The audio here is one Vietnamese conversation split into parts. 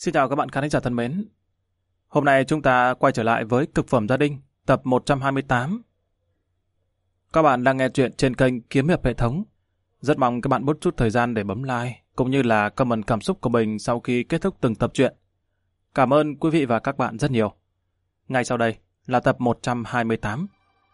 Xin chào các bạn khán giả thân mến. Hôm nay chúng ta quay trở lại với Cực phẩm gia đình, tập 128. Các bạn đang nghe chuyện trên kênh Kiếm Hiệp Hệ thống. Rất mong các bạn bớt chút thời gian để bấm like, cũng như là comment cảm xúc của mình sau khi kết thúc từng tập truyện. Cảm ơn quý vị và các bạn rất nhiều. Ngay sau đây là tập 128.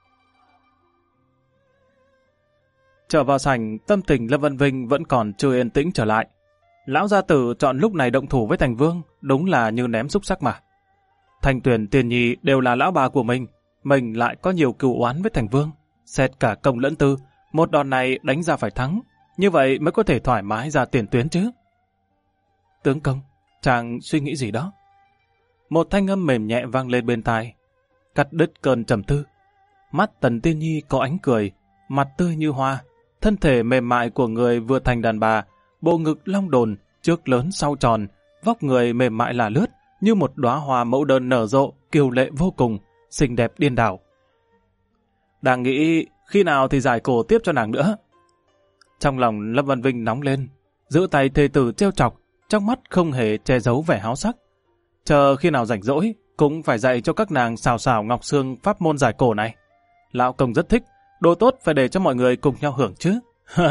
Trở vào sảnh, tâm tình Lâm Văn Vinh vẫn còn chưa yên tĩnh trở lại. Lão gia tử chọn lúc này động thủ với Thành Vương, đúng là như ném xúc sắc mà. Thành Tuyền, Tiền Nhi đều là lão bà của mình lại có nhiều cừu oán với Thành Vương. Xét cả công lẫn tư, một đòn này đánh ra phải thắng, như vậy mới có thể thoải mái ra tiền tuyến chứ. Tướng công, chàng suy nghĩ gì đó? Một thanh âm mềm nhẹ vang lên bên tai, cắt đứt cơn trầm tư. Mắt Tần Tiên Nhi có ánh cười, mặt tươi như hoa, thân thể mềm mại của người vừa thành đàn bà, bộ ngực long đồn, trước lớn sau tròn, vóc người mềm mại là lướt, như một đóa hoa mẫu đơn nở rộ, kiều lệ vô cùng, xinh đẹp điên đảo. Đang nghĩ khi nào thì giải cổ tiếp cho nàng nữa. Trong lòng Lâm Văn Vinh nóng lên, giữ tay thê tử trêu chọc, trong mắt không hề che giấu vẻ háo sắc. Chờ khi nào rảnh rỗi, cũng phải dạy cho các nàng xào xào ngọc xương pháp môn giải cổ này. Lão công rất thích, đồ tốt phải để cho mọi người cùng nhau hưởng chứ.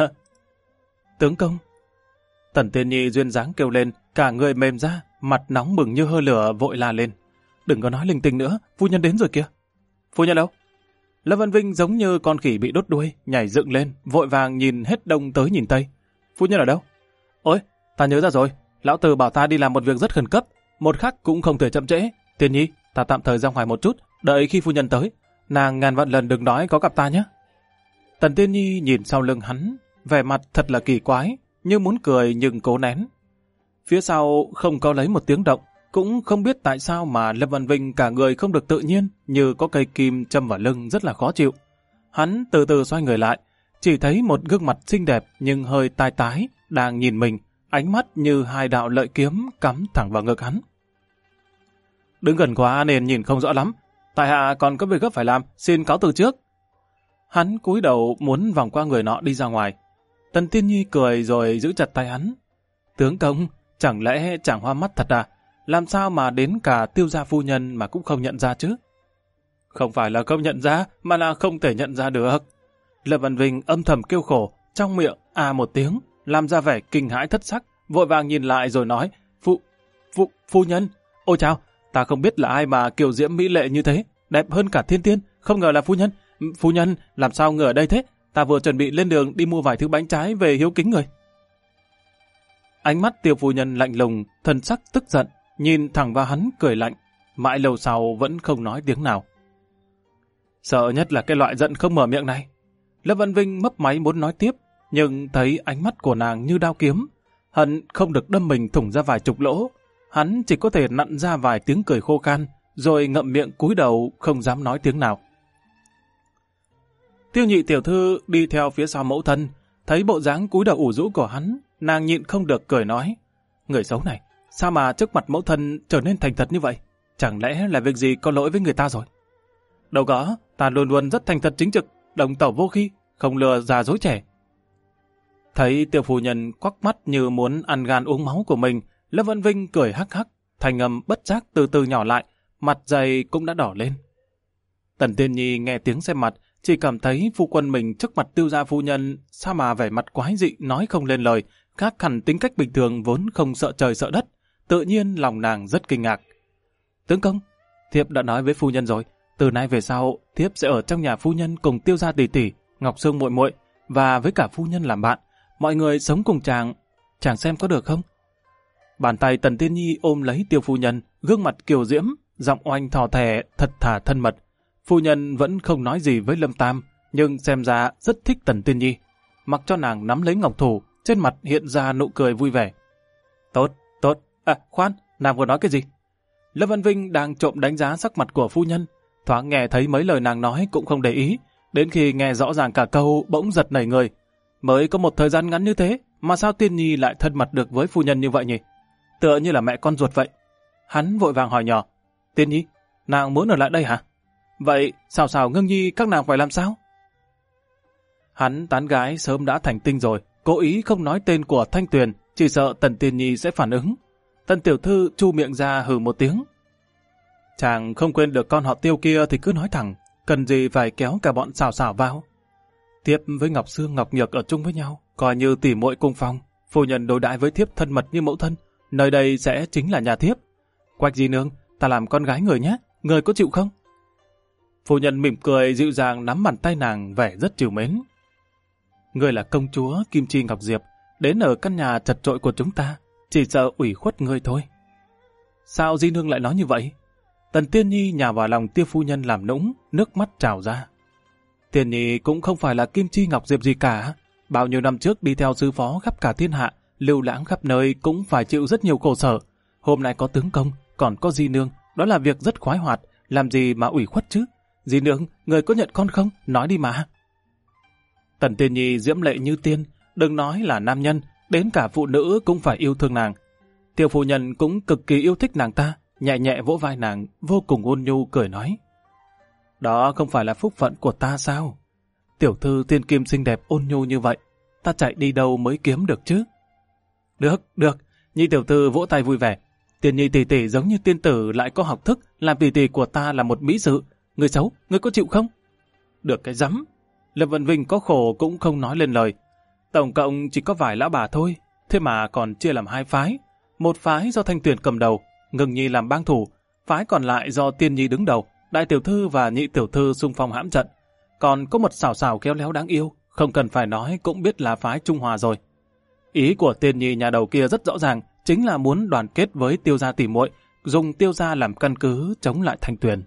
Tướng công. Tần Tiên Nhi duyên dáng kêu lên, cả người mềm ra, mặt nóng bừng như hơ lửa vội la lên. Đừng có nói linh tinh nữa, phu nhân đến rồi kìa. Phu nhân đâu? Lâm Văn Vinh giống như con khỉ bị đốt đuôi, nhảy dựng lên, vội vàng nhìn hết đông tới nhìn tây. Phu nhân ở đâu? Ôi, ta nhớ ra rồi, lão tử bảo ta đi làm một việc rất khẩn cấp, một khắc cũng không thể chậm trễ. Tiên Nhi, ta tạm thời ra ngoài một chút, đợi khi phu nhân tới, nàng ngàn vạn lần đừng nói có gặp ta nhé. Tần Tiên Nhi nhìn sau lưng hắn, vẻ mặt thật là kỳ quái, như muốn cười nhưng cố nén. Phía sau không có lấy một tiếng động, cũng không biết tại sao mà Lâm Văn Vinh cả người không được tự nhiên, như có cây kim châm vào lưng rất là khó chịu. Hắn từ từ xoay người lại, chỉ thấy một gương mặt xinh đẹp nhưng hơi tai tái, đang nhìn mình, ánh mắt như hai đạo lợi kiếm cắm thẳng vào ngực hắn. Đứng gần quá nên nhìn không rõ lắm, tại hạ còn có việc gấp phải làm, xin cáo từ trước. Hắn cúi đầu muốn vòng qua người nọ đi ra ngoài. Tần Tiên Nhi cười rồi giữ chặt tay hắn. Tướng công, chẳng lẽ chàng hoa mắt thật à? Làm sao mà đến cả Tiêu gia phu nhân mà cũng không nhận ra chứ? Không phải là không nhận ra, mà là không thể nhận ra được. Lâm Văn Vinh âm thầm kêu khổ, trong miệng một tiếng, làm ra vẻ kinh hãi thất sắc, vội vàng nhìn lại rồi nói, Phu nhân, ôi chao, ta không biết là ai mà kiều diễm mỹ lệ như thế, đẹp hơn cả thiên tiên, không ngờ là phu nhân. Phu nhân, làm sao ngờ ở đây thế? Ta vừa chuẩn bị lên đường đi mua vài thứ bánh trái về hiếu kính người. Ánh mắt Tiêu phu nhân lạnh lùng, thần sắc tức giận, nhìn thẳng vào hắn cười lạnh, mãi lâu sau vẫn không nói tiếng nào. Sợ nhất là cái loại giận không mở miệng này. Lâm Văn Vinh mấp máy muốn nói tiếp, nhưng thấy ánh mắt của nàng như đao kiếm, hận không được đâm mình thủng ra vài chục lỗ. Hắn chỉ có thể nặn ra vài tiếng cười khô khan, rồi ngậm miệng cúi đầu không dám nói tiếng nào. Tiêu Nhị tiểu thư đi theo phía sau mẫu thân, thấy bộ dáng cúi đầu ủ rũ của hắn, nàng nhịn không được cười nói, người xấu này, sao mà trước mặt mẫu thân trở nên thành thật như vậy? Chẳng lẽ là việc gì có lỗi với người ta rồi? Đâu có, ta luôn luôn rất thành thật chính trực, đồng tẩu vô khi, không lừa già dối trẻ. Thấy Tiêu phu nhân quắc mắt như muốn ăn gan uống máu của mình, Lâm Văn Vinh cười hắc hắc, thanh âm bất giác từ từ nhỏ lại, mặt dày cũng đã đỏ lên. Tần Tiên Nhi nghe tiếng xem mặt, chỉ cảm thấy phu quân mình trước mặt Tiêu gia phu nhân sao mà vẻ mặt quái dị nói không lên lời, khác hẳn tính cách bình thường vốn không sợ trời sợ đất. Tự nhiên lòng nàng rất kinh ngạc. Tướng công, thiếp đã nói với phu nhân rồi, từ nay về sau thiếp sẽ ở trong nhà phu nhân cùng Tiêu gia tỷ tỷ, Ngọc Sương muội muội và với cả phu nhân làm bạn, mọi người sống cùng chàng xem có được không? Bàn tay Tần Tiên Nhi ôm lấy Tiêu phu nhân, gương mặt kiều diễm, giọng oanh thò thè thật thà thân mật. Phu nhân vẫn không nói gì với Lâm Tam, nhưng xem ra rất thích Tần Tiên Nhi. Mặc cho nàng nắm lấy ngọc thủ, trên mặt hiện ra nụ cười vui vẻ. Tốt. Khoan, nàng vừa nói cái gì? Lâm Văn Vinh đang trộm đánh giá sắc mặt của phu nhân, thoáng nghe thấy mấy lời nàng nói cũng không để ý, đến khi nghe rõ ràng cả câu bỗng giật nảy người. Mới có một thời gian ngắn như thế, mà sao Tiên Nhi lại thân mật được với phu nhân như vậy nhỉ? Tựa như là mẹ con ruột vậy. Hắn vội vàng hỏi nhỏ, Tiên Nhi, nàng muốn ở lại đây hả? Vậy Sào Ngưng Nhi các nàng phải làm sao? Hắn tán gái sớm đã thành tinh rồi, cố ý không nói tên của Thanh Tuyền, chỉ sợ Tần Tiên Nhi sẽ phản ứng. Tần tiểu thư chu miệng ra hừ một tiếng. Chàng không quên được con họ Tiêu kia thì cứ nói thẳng, cần gì phải kéo cả bọn xảo xảo vào. Tiếp với Ngọc Sương Ngọc Nhược ở chung với nhau, coi như tỉ muội cung phòng, phu nhân đối đãi với thiếp thân mật như mẫu thân, nơi đây sẽ chính là nhà thiếp. Quách di nương, ta làm con gái người nhé, người có chịu không? Phu nhân mỉm cười dịu dàng nắm bàn tay nàng, vẻ rất trìu mến. Người là công chúa Kim Chi Ngọc Diệp, đến ở căn nhà chật chội của chúng ta, chỉ sợ ủy khuất ngươi thôi. Sao di nương lại nói như vậy? Tần Tiên Nhi nhào vào lòng Tiêu phu nhân làm nũng, nước mắt trào ra. Tiên Nhi cũng không phải là Kim Chi Ngọc Diệp gì cả. Bao nhiêu năm trước đi theo sư phó khắp cả thiên hạ, lưu lãng khắp nơi cũng phải chịu rất nhiều khổ sở. Hôm nay có tướng công, còn có di nương, đó là việc rất khoái hoạt, làm gì mà ủy khuất chứ? Di nương, người có nhận con không? Nói đi mà. Tần Tiên Nhi diễm lệ như tiên, đừng nói là nam nhân, đến cả phụ nữ cũng phải yêu thương nàng. Tiêu phu nhân cũng cực kỳ yêu thích nàng ta, nhẹ nhẹ vỗ vai nàng, vô cùng ôn nhu cười nói. Đó không phải là phúc phận của ta sao? Tiểu thư tiên kim xinh đẹp ôn nhu như vậy, ta chạy đi đâu mới kiếm được chứ? Được, Nhi tiểu thư vỗ tay vui vẻ. Tiên Nhi tỷ tỷ giống như tiên tử lại có học thức, làm tỷ tỷ của ta là một mỹ sự. Người xấu, người có chịu không? Được cái rắm. Lâm Vân Vinh có khổ cũng không nói lên lời. Tổng cộng chỉ có vài lão bà thôi, thế mà còn chia làm hai phái. Một phái do Thanh Tuyền cầm đầu, Ngưng Nhi làm bang thủ, phái còn lại do Tiên Nhi đứng đầu, đại tiểu thư và nhị tiểu thư xung phong hãm trận. Còn có một xảo xảo khéo léo đáng yêu, không cần phải nói cũng biết là phái Trung Hòa rồi. Ý của Tiên Nhi nhà đầu kia rất rõ ràng, chính là muốn đoàn kết với Tiêu gia tỉ muội, dùng Tiêu gia làm căn cứ chống lại Thanh Tuyền.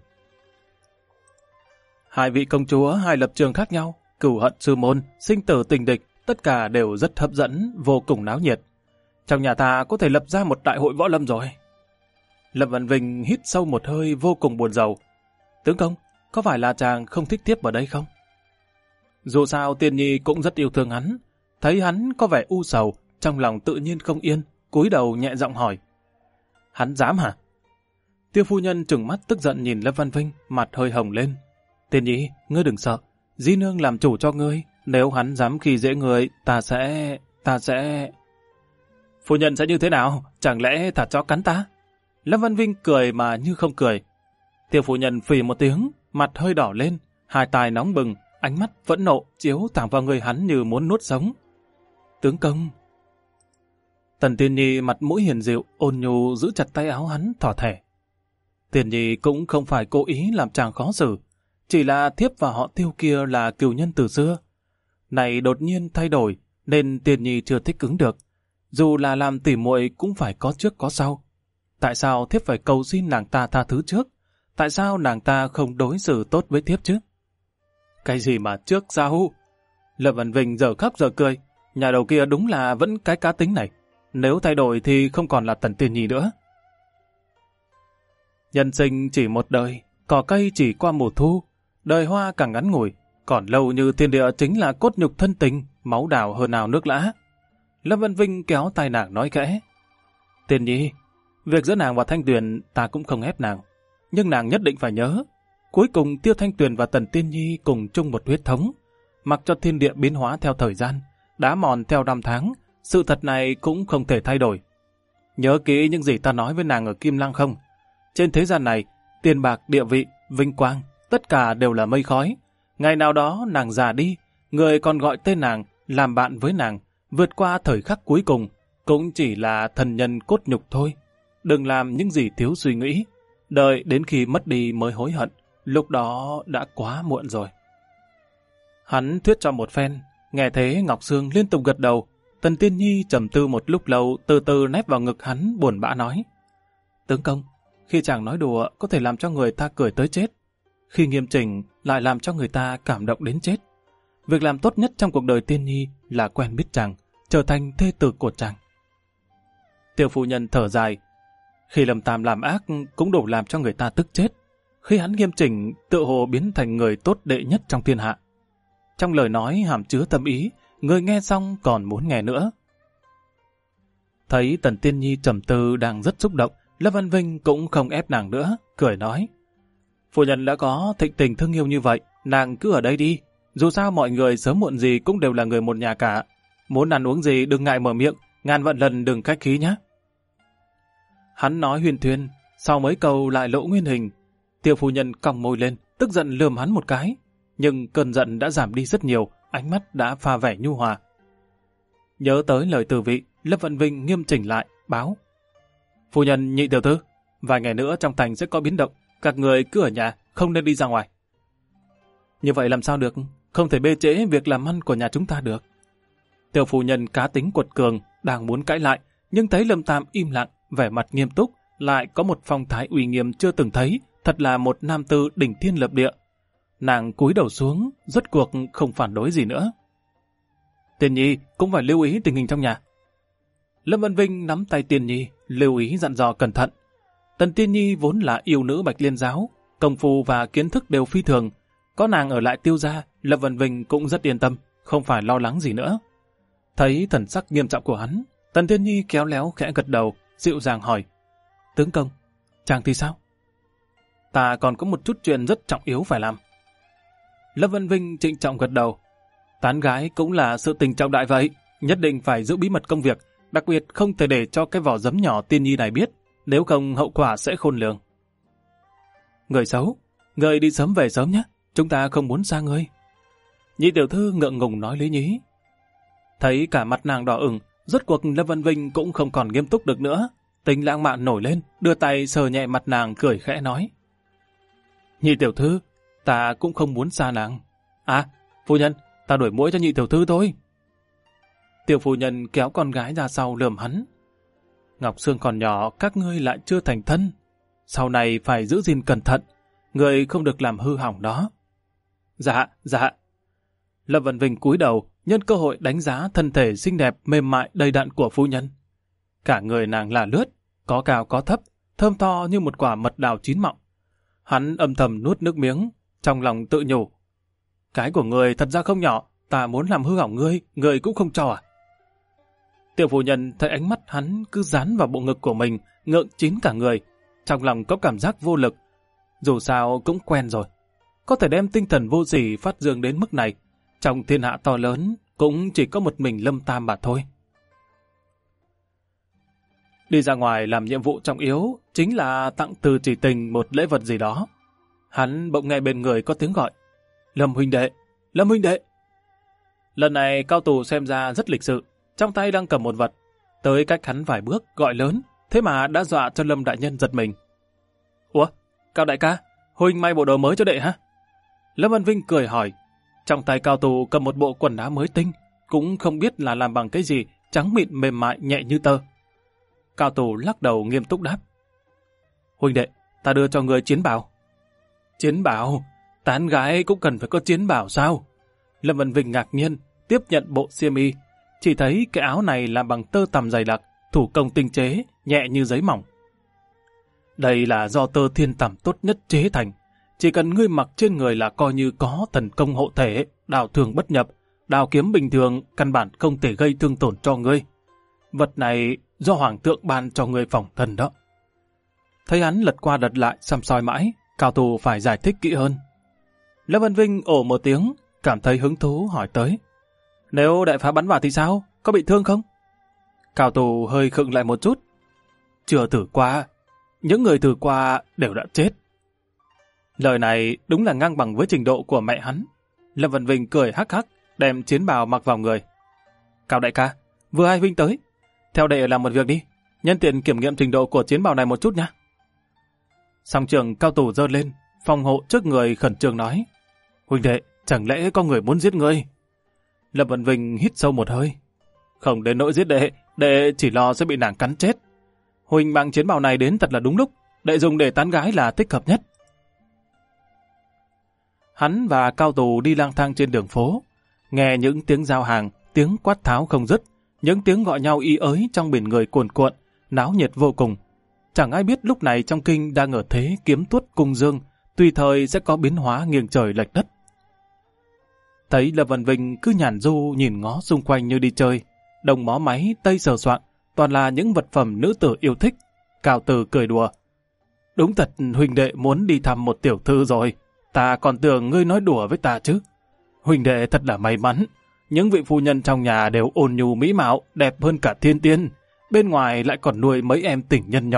Hai vị công chúa, hai lập trường khác nhau, cửu hận sư môn, sinh tử tình địch, tất cả đều rất hấp dẫn, vô cùng náo nhiệt. Trong nhà ta có thể lập ra một đại hội võ lâm rồi. Lâm Văn Vinh hít sâu một hơi vô cùng buồn rầu. Tướng công, có phải là chàng không thích tiếp ở đây không? Dù sao Tiên Nhi cũng rất yêu thương hắn, thấy hắn có vẻ u sầu, trong lòng tự nhiên không yên, cúi đầu nhẹ giọng hỏi. Hắn dám hả? Tiêu phu nhân trừng mắt tức giận nhìn Lâm Văn Vinh, mặt hơi hồng lên. Tiên Nhi, ngươi đừng sợ, di nương làm chủ cho ngươi, nếu hắn dám khi dễ người, ta sẽ... Phu nhân sẽ như thế nào? Chẳng lẽ thả chó cắn ta? Lâm Văn Vinh cười mà như không cười. Tiêu phu nhân phì một tiếng, mặt hơi đỏ lên, hai tai nóng bừng, ánh mắt phẫn nộ chiếu thẳng vào người hắn như muốn nuốt sống. Tướng công. Tần Tiên Nhi mặt mũi hiền dịu, ôn nhu giữ chặt tay áo hắn thỏ thẻ. Tiên Nhi cũng không phải cố ý làm chàng khó xử, chỉ là thiếp và họ Tiêu kia là cừu nhân từ xưa. Này đột nhiên thay đổi, nên Tiên Nhi chưa thích ứng được. Dù là làm tỉ muội cũng phải có trước có sau. Tại sao thiếp phải cầu xin nàng ta tha thứ trước? Tại sao nàng ta không đối xử tốt với thiếp chứ? Cái gì mà trước sau? Lâm Văn Vinh giờ khóc giờ cười. Nhà đầu kia đúng là vẫn cái cá tính này. Nếu thay đổi thì không còn là Tần Tiên Nhi nữa. Nhân sinh chỉ một đời, cỏ cây chỉ qua mùa thu. Đời hoa càng ngắn ngủi, còn lâu như thiên địa chính là cốt nhục thân tình, máu đào hơn nào nước lã. Lâm Văn Vinh kéo tay nàng nói khẽ. Tiên Nhi, việc giữa nàng và Thanh Tuyền ta cũng không ép nàng, nhưng nàng nhất định phải nhớ, cuối cùng Tiêu Thanh Tuyền và Tần Tiên Nhi cùng chung một huyết thống, mặc cho thiên địa biến hóa theo thời gian, đá mòn theo năm tháng, sự thật này cũng không thể thay đổi. Nhớ kỹ những gì ta nói với nàng ở Kim Lăng không? Trên thế gian này, tiền bạc, địa vị, vinh quang, tất cả đều là mây khói. Ngày nào đó nàng già đi, người còn gọi tên nàng, làm bạn với nàng, vượt qua thời khắc cuối cùng, cũng chỉ là thần nhân cốt nhục thôi. Đừng làm những gì thiếu suy nghĩ, đợi đến khi mất đi mới hối hận, lúc đó đã quá muộn rồi. Hắn thuyết cho một phen, nghe thế Ngọc Sương liên tục gật đầu. Tần Tiên Nhi trầm tư một lúc lâu, từ từ nép vào ngực hắn buồn bã nói. Tướng công, khi chàng nói đùa có thể làm cho người ta cười tới chết, khi nghiêm chỉnh lại làm cho người ta cảm động đến chết. Việc làm tốt nhất trong cuộc đời Tiên Nhi là quen biết chàng, trở thành thê tử của chàng. Tiêu phu nhân thở dài. Khi Lâm Tam làm ác cũng đủ làm cho người ta tức chết. Khi hắn nghiêm chỉnh, tự hồ biến thành người tốt đệ nhất trong thiên hạ. Trong lời nói hàm chứa tâm ý, người nghe xong còn muốn nghe nữa. Thấy Tần Tiên Nhi trầm tư đang rất xúc động, Lâm Văn Vinh cũng không ép nàng nữa, cười nói. Phu nhân đã có thịnh tình thương yêu như vậy, nàng cứ ở đây đi. Dù sao mọi người sớm muộn gì cũng đều là người một nhà cả. Muốn ăn uống gì đừng ngại mở miệng, ngàn vạn lần đừng khách khí nhé. Hắn nói huyền thuyên, sau mấy câu lại lộ nguyên hình. Tiêu phu nhân cong môi lên, tức giận lườm hắn một cái. Nhưng cơn giận đã giảm đi rất nhiều, ánh mắt đã pha vẻ nhu hòa. Nhớ tới lời từ vị, Lâm Vận Vinh nghiêm chỉnh lại, báo. Phu nhân, nhị tiểu thư, vài ngày nữa trong thành sẽ có biến động, các người cứ ở nhà, không nên đi ra ngoài. Như vậy làm sao được, không thể bê trễ việc làm ăn của nhà chúng ta được. Tiểu phu nhân cá tính quật cường, đang muốn cãi lại, nhưng thấy Lâm Tam im lặng, vẻ mặt nghiêm túc, lại có một phong thái uy nghiêm chưa từng thấy, thật là một nam tử đỉnh thiên lập địa. Nàng cúi đầu xuống, rốt cuộc không phản đối gì nữa. Tiên Nhi cũng phải lưu ý tình hình trong nhà. Lâm Văn Vinh nắm tay Tiên Nhi, lưu ý dặn dò cẩn thận. Tần Tiên Nhi vốn là yêu nữ Bạch Liên giáo, công phu và kiến thức đều phi thường. Có nàng ở lại Tiêu gia, Lâm Văn Vinh cũng rất yên tâm, không phải lo lắng gì nữa. Thấy thần sắc nghiêm trọng của hắn, Tần Tiên Nhi khéo léo khẽ gật đầu, dịu dàng hỏi. Tướng công, chàng thì sao? Ta còn có một chút chuyện rất trọng yếu phải làm. Lâm Văn Vinh trịnh trọng gật đầu. Tán gái cũng là sự tình trọng đại vậy, nhất định phải giữ bí mật công việc, đặc biệt không thể để cho cái vỏ giấm nhỏ Tiên Nhi này biết, nếu không hậu quả sẽ khôn lường. Người xấu, người đi sớm về sớm nhé, chúng ta không muốn xa ngươi. Nhị tiểu thư ngượng ngùng nói lý nhí. Thấy cả mặt nàng đỏ ửng, rốt cuộc Lâm Văn Vinh cũng không còn nghiêm túc được nữa. Tình lãng mạn nổi lên, đưa tay sờ nhẹ mặt nàng cười khẽ nói. Nhị tiểu thư, ta cũng không muốn xa nàng. À, phu nhân, ta đuổi muỗi cho nhị tiểu thư thôi. Tiểu phu nhân kéo con gái ra sau lườm hắn. Ngọc Sương còn nhỏ, các ngươi lại chưa thành thân. Sau này phải giữ gìn cẩn thận, người không được làm hư hỏng đó. Dạ, dạ. Lâm Văn Vinh cúi đầu, nhân cơ hội đánh giá thân thể xinh đẹp mềm mại đầy đặn của phu nhân. Cả người nàng là lướt, có cao có thấp, thơm tho như một quả mật đào chín mọng. Hắn âm thầm nuốt nước miếng, trong lòng tự nhủ. Cái của người thật ra không nhỏ, ta muốn làm hư hỏng ngươi, người cũng không cho à? Tiểu phu nhân thấy ánh mắt hắn cứ dán vào bộ ngực của mình, ngượng chín cả người. Trong lòng có cảm giác vô lực. Dù sao cũng quen rồi. Có thể đem tinh thần vô sỉ phát dương đến mức này. Trong thiên hạ to lớn, cũng chỉ có một mình Lâm Tam mà thôi. Đi ra ngoài làm nhiệm vụ trọng yếu chính là tặng Từ Chỉ Tình một lễ vật gì đó. Hắn bỗng nghe bên người có tiếng gọi. Lâm huynh đệ, Lâm huynh đệ. Lần này Cao Tù xem ra rất lịch sự, trong tay đang cầm một vật. Tới cách hắn vài bước gọi lớn, thế mà đã dọa cho Lâm đại nhân giật mình. Ủa, Cao đại ca, huynh may bộ đồ mới cho đệ hả? Lâm Văn Vinh cười hỏi. Trong tay Cao Tù cầm một bộ quần áo mới tinh, cũng không biết là làm bằng cái gì, trắng mịn mềm mại nhẹ như tơ. Cao Tù lắc đầu nghiêm túc đáp. Huynh đệ, ta đưa cho người chiến bào. Chiến bào? Tán gái cũng cần phải có chiến bào sao? Lâm Văn Vinh ngạc nhiên, tiếp nhận bộ xiêm y. Chỉ thấy cái áo này làm bằng tơ tằm dày đặc, thủ công tinh chế, nhẹ như giấy mỏng. Đây là do tơ thiên tằm tốt nhất chế thành. Chỉ cần ngươi mặc trên người là coi như có thần công hộ thể, đao thương bất nhập, đao kiếm bình thường căn bản không thể gây thương tổn cho ngươi. Vật này do Hoàng thượng ban cho ngươi phòng thân đó. Thấy hắn lật qua lật lại xăm soi mãi, Cao Tù phải giải thích kỹ hơn. Lâm Văn Vinh ồ một tiếng, cảm thấy hứng thú hỏi tới. Nếu đại phá bắn vào thì sao? Có bị thương không? Cao Tù hơi khựng lại một chút. Chưa thử qua. Những người thử qua đều đã chết. Lời này đúng là ngang bằng với trình độ của mẹ hắn. Lâm Văn Vinh cười hắc hắc, đem chiến bào mặc vào người. Cao đại ca, vừa hai huynh tới. Theo đệ làm một việc đi. Nhân tiện kiểm nghiệm trình độ của chiến bào này một chút nhé. Song trường Cao Tù giơ lên, phòng hộ trước người khẩn trương nói. Huynh đệ, chẳng lẽ có người muốn giết ngươi? Lâm Văn Vinh hít sâu một hơi. Không đến nỗi giết đệ, đệ chỉ lo sẽ bị nàng cắn chết. Huynh mang chiến bào này đến thật là đúng lúc, đệ dùng để tán gái là thích hợp nhất. Hắn và Cao Tù đi lang thang trên đường phố, nghe những tiếng giao hàng, tiếng quát tháo không dứt, những tiếng gọi nhau y ới trong biển người cuồn cuộn, náo nhiệt vô cùng. Chẳng ai biết lúc này trong kinh đang ở thế kiếm tuốt cung dương, tùy thời sẽ có biến hóa nghiêng trời lệch đất. Thấy Lâm Văn Vinh cứ nhàn du nhìn ngó xung quanh như đi chơi, đồng mó máy, tây sờ soạn, toàn là những vật phẩm nữ tử yêu thích. Cao Từ cười đùa. Đúng thật huynh đệ muốn đi thăm một tiểu thư rồi, ta còn tưởng ngươi nói đùa với ta chứ. Huynh đệ thật là may mắn, những vị phu nhân trong nhà đều ôn nhu mỹ mạo, đẹp hơn cả thiên tiên, bên ngoài lại còn nuôi mấy em tình nhân nhỏ,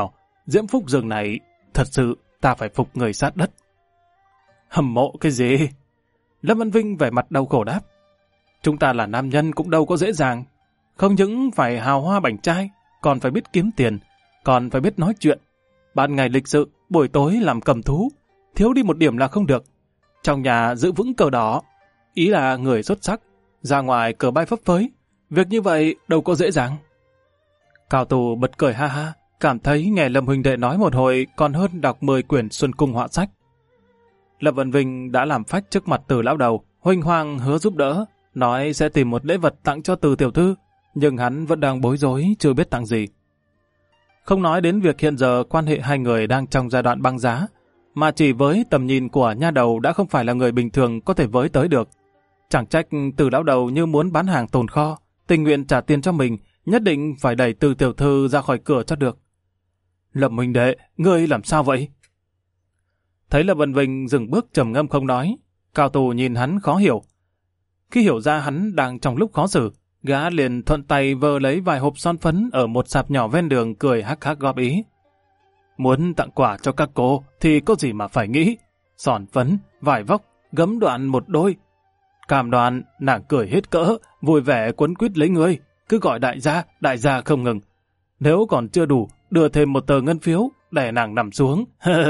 Diễm Phúc Dường này, thật sự ta phải phục người sát đất. Hâm mộ cái gì? Lâm Văn Vinh vẻ mặt đau khổ đáp. Chúng ta là nam nhân cũng đâu có dễ dàng. Không những phải hào hoa bảnh trai, còn phải biết kiếm tiền, còn phải biết nói chuyện. Ban ngày lịch sự, buổi tối làm cầm thú, thiếu đi một điểm là không được. Trong nhà giữ vững cờ đỏ, ý là người xuất sắc, ra ngoài cờ bay phấp phới. Việc như vậy đâu có dễ dàng. Cao Tù bật cười ha ha, cảm thấy nghe Lâm huynh đệ nói một hồi còn hơn đọc 10 quyển Xuân Cung họa sách. Lâm Văn Vinh đã làm phách trước mặt Từ lão đầu, huênh hoang hứa giúp đỡ, nói sẽ tìm một lễ vật tặng cho Từ tiểu thư, nhưng hắn vẫn đang bối rối chưa biết tặng gì. Không nói đến việc hiện giờ quan hệ hai người đang trong giai đoạn băng giá, mà chỉ với tầm nhìn của nha đầu đã không phải là người bình thường có thể với tới được. Chẳng trách Từ lão đầu như muốn bán hàng tồn kho, tình nguyện trả tiền cho mình, nhất định phải đẩy Từ tiểu thư ra khỏi cửa cho được. Lâm huynh đệ, ngươi làm sao vậy? Thấy Lâm Văn Vinh dừng bước trầm ngâm không nói, Cao Tù nhìn hắn khó hiểu. Khi hiểu ra hắn đang trong lúc khó xử, gã liền thuận tay vơ lấy vài hộp son phấn ở một sạp nhỏ ven đường cười hắc hắc góp ý. Muốn tặng quà cho các cô thì có gì mà phải nghĩ. Son phấn, vải vóc, gấm đoạn một đôi. Cam đoan nàng cười hết cỡ, vui vẻ quấn quýt lấy người, cứ gọi đại gia không ngừng. Nếu còn chưa đủ, đưa thêm một tờ ngân phiếu để nàng nằm xuống.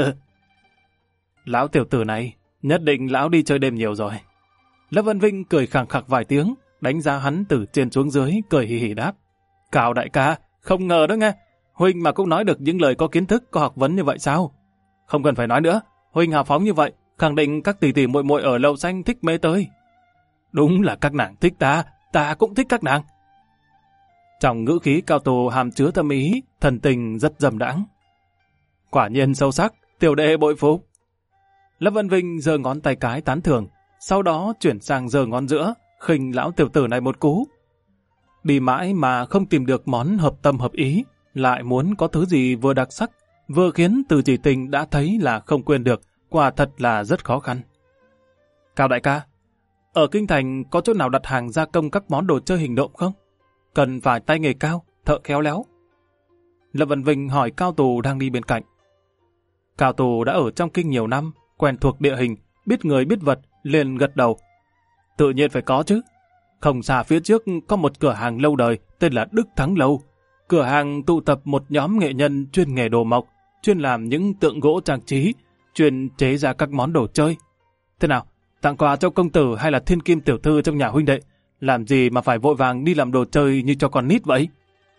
Lão tiểu tử này, nhất định lão đi chơi đêm nhiều rồi. Lâm Văn Vinh cười khẳng khặc vài tiếng, đánh giá hắn từ trên xuống dưới, cười hì hì đáp. Cao đại ca, không ngờ đó nghe. Huynh mà cũng nói được những lời có kiến thức, có học vấn như vậy sao? Không cần phải nói nữa, Huynh hào phóng như vậy, khẳng định các tỷ tỷ muội muội ở lầu xanh thích mê tới. Đúng là các nàng thích ta cũng thích các nàng. Trong ngữ khí Cao Tù hàm chứa thâm ý, thần tình rất dầm đãng. Quả nhiên sâu sắc, tiểu đệ bội phục. Lâm Văn Vinh giơ ngón tay cái tán thưởng, sau đó chuyển sang giơ ngón giữa, khinh lão tiểu tử này một cú. Đi mãi mà không tìm được món hợp tâm hợp ý, lại muốn có thứ gì vừa đặc sắc, vừa khiến Từ Chỉ Tình đã thấy là không quên được, quả thật là rất khó khăn. Cao đại ca, ở Kinh Thành có chỗ nào đặt hàng gia công các món đồ chơi hình nộm không? Cần phải tay nghề cao, thợ khéo léo. Lâm Văn Vinh hỏi Cao Tù đang đi bên cạnh. Cao Tù đã ở trong kinh nhiều năm, quen thuộc địa hình, biết người biết vật, liền gật đầu. Tự nhiên phải có chứ. Không xa phía trước có một cửa hàng lâu đời tên là Đức Thắng Lâu. Cửa hàng tụ tập một nhóm nghệ nhân chuyên nghề đồ mộc, chuyên làm những tượng gỗ trang trí, chuyên chế ra các món đồ chơi. Thế nào, tặng quà cho công tử hay là thiên kim tiểu thư trong nhà huynh đệ? Làm gì mà phải vội vàng đi làm đồ chơi như cho con nít vậy?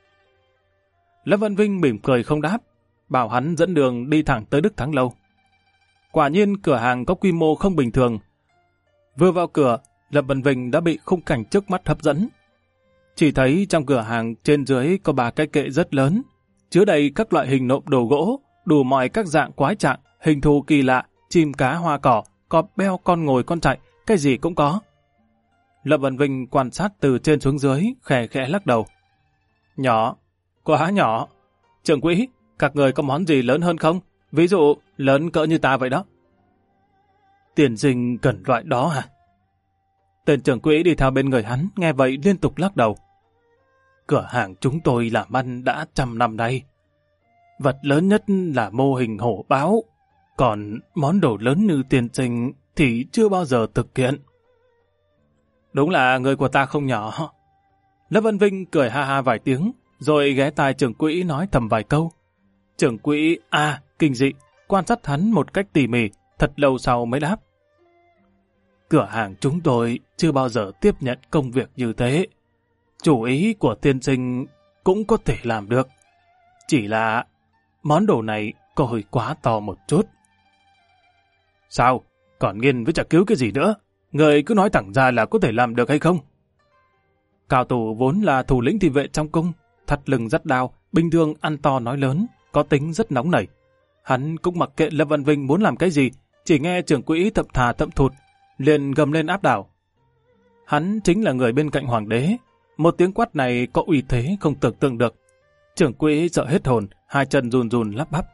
Lâm Văn Vinh mỉm cười không đáp, bảo hắn dẫn đường đi thẳng tới Đức Thắng Lâu. Quả nhiên cửa hàng có quy mô không bình thường. Vừa vào cửa, Lâm Văn Vinh đã bị khung cảnh trước mắt hấp dẫn. Chỉ thấy trong cửa hàng trên dưới có 3 cái kệ rất lớn, chứa đầy các loại hình nộm đồ gỗ, đủ mọi các dạng quái trạng, hình thù kỳ lạ, chim cá hoa cỏ, cọp beo con ngồi con chạy, cái gì cũng có. Lâm Văn Vinh quan sát từ trên xuống dưới, khẽ khẽ lắc đầu. Nhỏ, quá nhỏ. Trưởng quỹ, các người có món gì lớn hơn không? Ví dụ, lớn cỡ như ta vậy đó. Tiền sinh cần loại đó hả? Tên trưởng quỹ đi theo bên người hắn, nghe vậy liên tục lắc đầu. Cửa hàng chúng tôi làm ăn đã 100 năm nay. Vật lớn nhất là mô hình hổ báo, còn món đồ lớn như tiền sinh thì chưa bao giờ thực hiện. Đúng là người của ta không nhỏ. Lâm Văn Vinh cười ha ha vài tiếng, rồi ghé tai trưởng quỹ nói thầm vài câu. Trưởng quỹ kinh dị, quan sát hắn một cách tỉ mỉ, thật lâu sau mới đáp. Cửa hàng chúng tôi chưa bao giờ tiếp nhận công việc như thế. Chủ ý của tiên sinh cũng có thể làm được. Chỉ là món đồ này có hơi quá to một chút. Sao? Còn nghiên với chả cứu cái gì nữa? Người cứ nói thẳng ra là có thể làm được hay không? Cao Tù vốn là thủ lĩnh thị vệ trong cung, thắt lưng dắt đao, bình thường ăn to nói lớn, có tính rất nóng nảy. Hắn cũng mặc kệ Lâm Văn Vinh muốn làm cái gì, chỉ nghe trưởng quỹ thậm thà thậm thụt, liền gầm lên áp đảo. Hắn chính là người bên cạnh hoàng đế, một tiếng quát này có uy thế không tưởng tượng được. Trưởng quỹ sợ hết hồn, hai chân run run lắp bắp.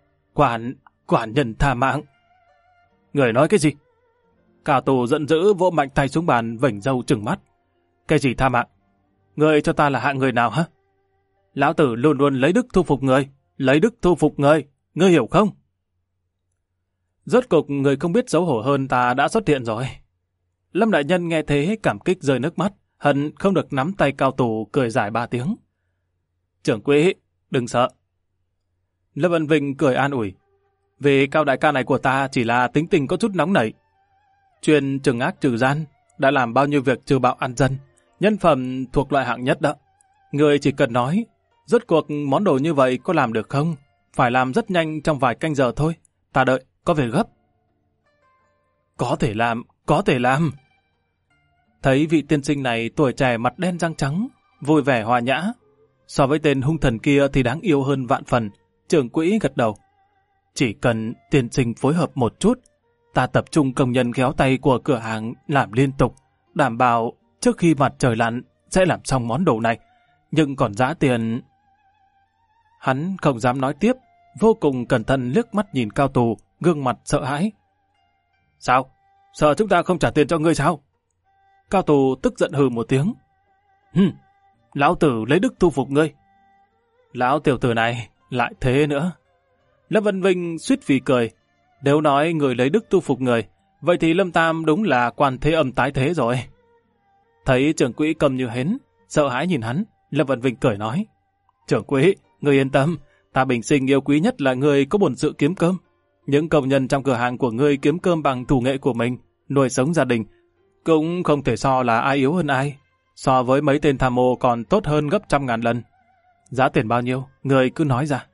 Quản nhân tha mạng. Người nói cái gì? Cao Tù giận dữ vỗ mạnh tay xuống bàn, vểnh râu trừng mắt. Cái gì tha mạng? Người cho ta là hạng người nào hả? Lão tử luôn luôn lấy đức thu phục người, lấy đức thu phục người, ngươi hiểu không? Rốt cục người không biết xấu hổ hơn ta đã xuất hiện rồi. Lâm đại nhân nghe thế cảm kích rơi nước mắt, hận không được nắm tay Cao Tù cười dài 3 tiếng. Trưởng quỹ, đừng sợ. Lâm Văn Vinh cười an ủi. Vì Cao đại ca này của ta chỉ là tính tình có chút nóng nảy. Chuyên trừng ác trừ gian, đã làm bao nhiêu việc trừ bạo an dân, nhân phẩm thuộc loại hạng nhất đó. Người chỉ cần nói, rốt cuộc món đồ như vậy có làm được không? Phải làm rất nhanh trong vài canh giờ thôi. Ta đợi, có việc gấp. Có thể làm, có thể làm. Thấy vị tiên sinh này tuổi trẻ mặt đen răng trắng, vui vẻ hòa nhã. So với tên hung thần kia thì đáng yêu hơn vạn phần. Trưởng quỹ gật đầu. Chỉ cần tiên sinh phối hợp một chút, ta tập trung công nhân khéo tay của cửa hàng làm liên tục, đảm bảo trước khi mặt trời lặn sẽ làm xong món đồ này. Nhưng còn giá tiền... Hắn không dám nói tiếp, vô cùng cẩn thận liếc mắt nhìn Cao Tù, gương mặt sợ hãi. Sao? Sợ chúng ta không trả tiền cho ngươi sao? Cao Tù tức giận hừ một tiếng. Lão tử lấy đức thu phục ngươi. Lão tiểu tử này lại thế nữa. Lâm Văn Vinh suýt vì cười. Nếu nói người lấy đức thu phục người, vậy thì Lâm Tam đúng là quan thế âm tái thế rồi. Thấy trưởng quỹ cầm như hến, sợ hãi nhìn hắn, Lâm Văn Vinh cười nói. Trưởng quỹ, người yên tâm, ta bình sinh yêu quý nhất là người có bổn sự kiếm cơm. Những công nhân trong cửa hàng của ngươi kiếm cơm bằng thủ nghệ của mình, nuôi sống gia đình, cũng không thể so là ai yếu hơn ai. So với mấy tên tham mô còn tốt hơn gấp 100.000 lần. Giá tiền bao nhiêu, người cứ nói ra.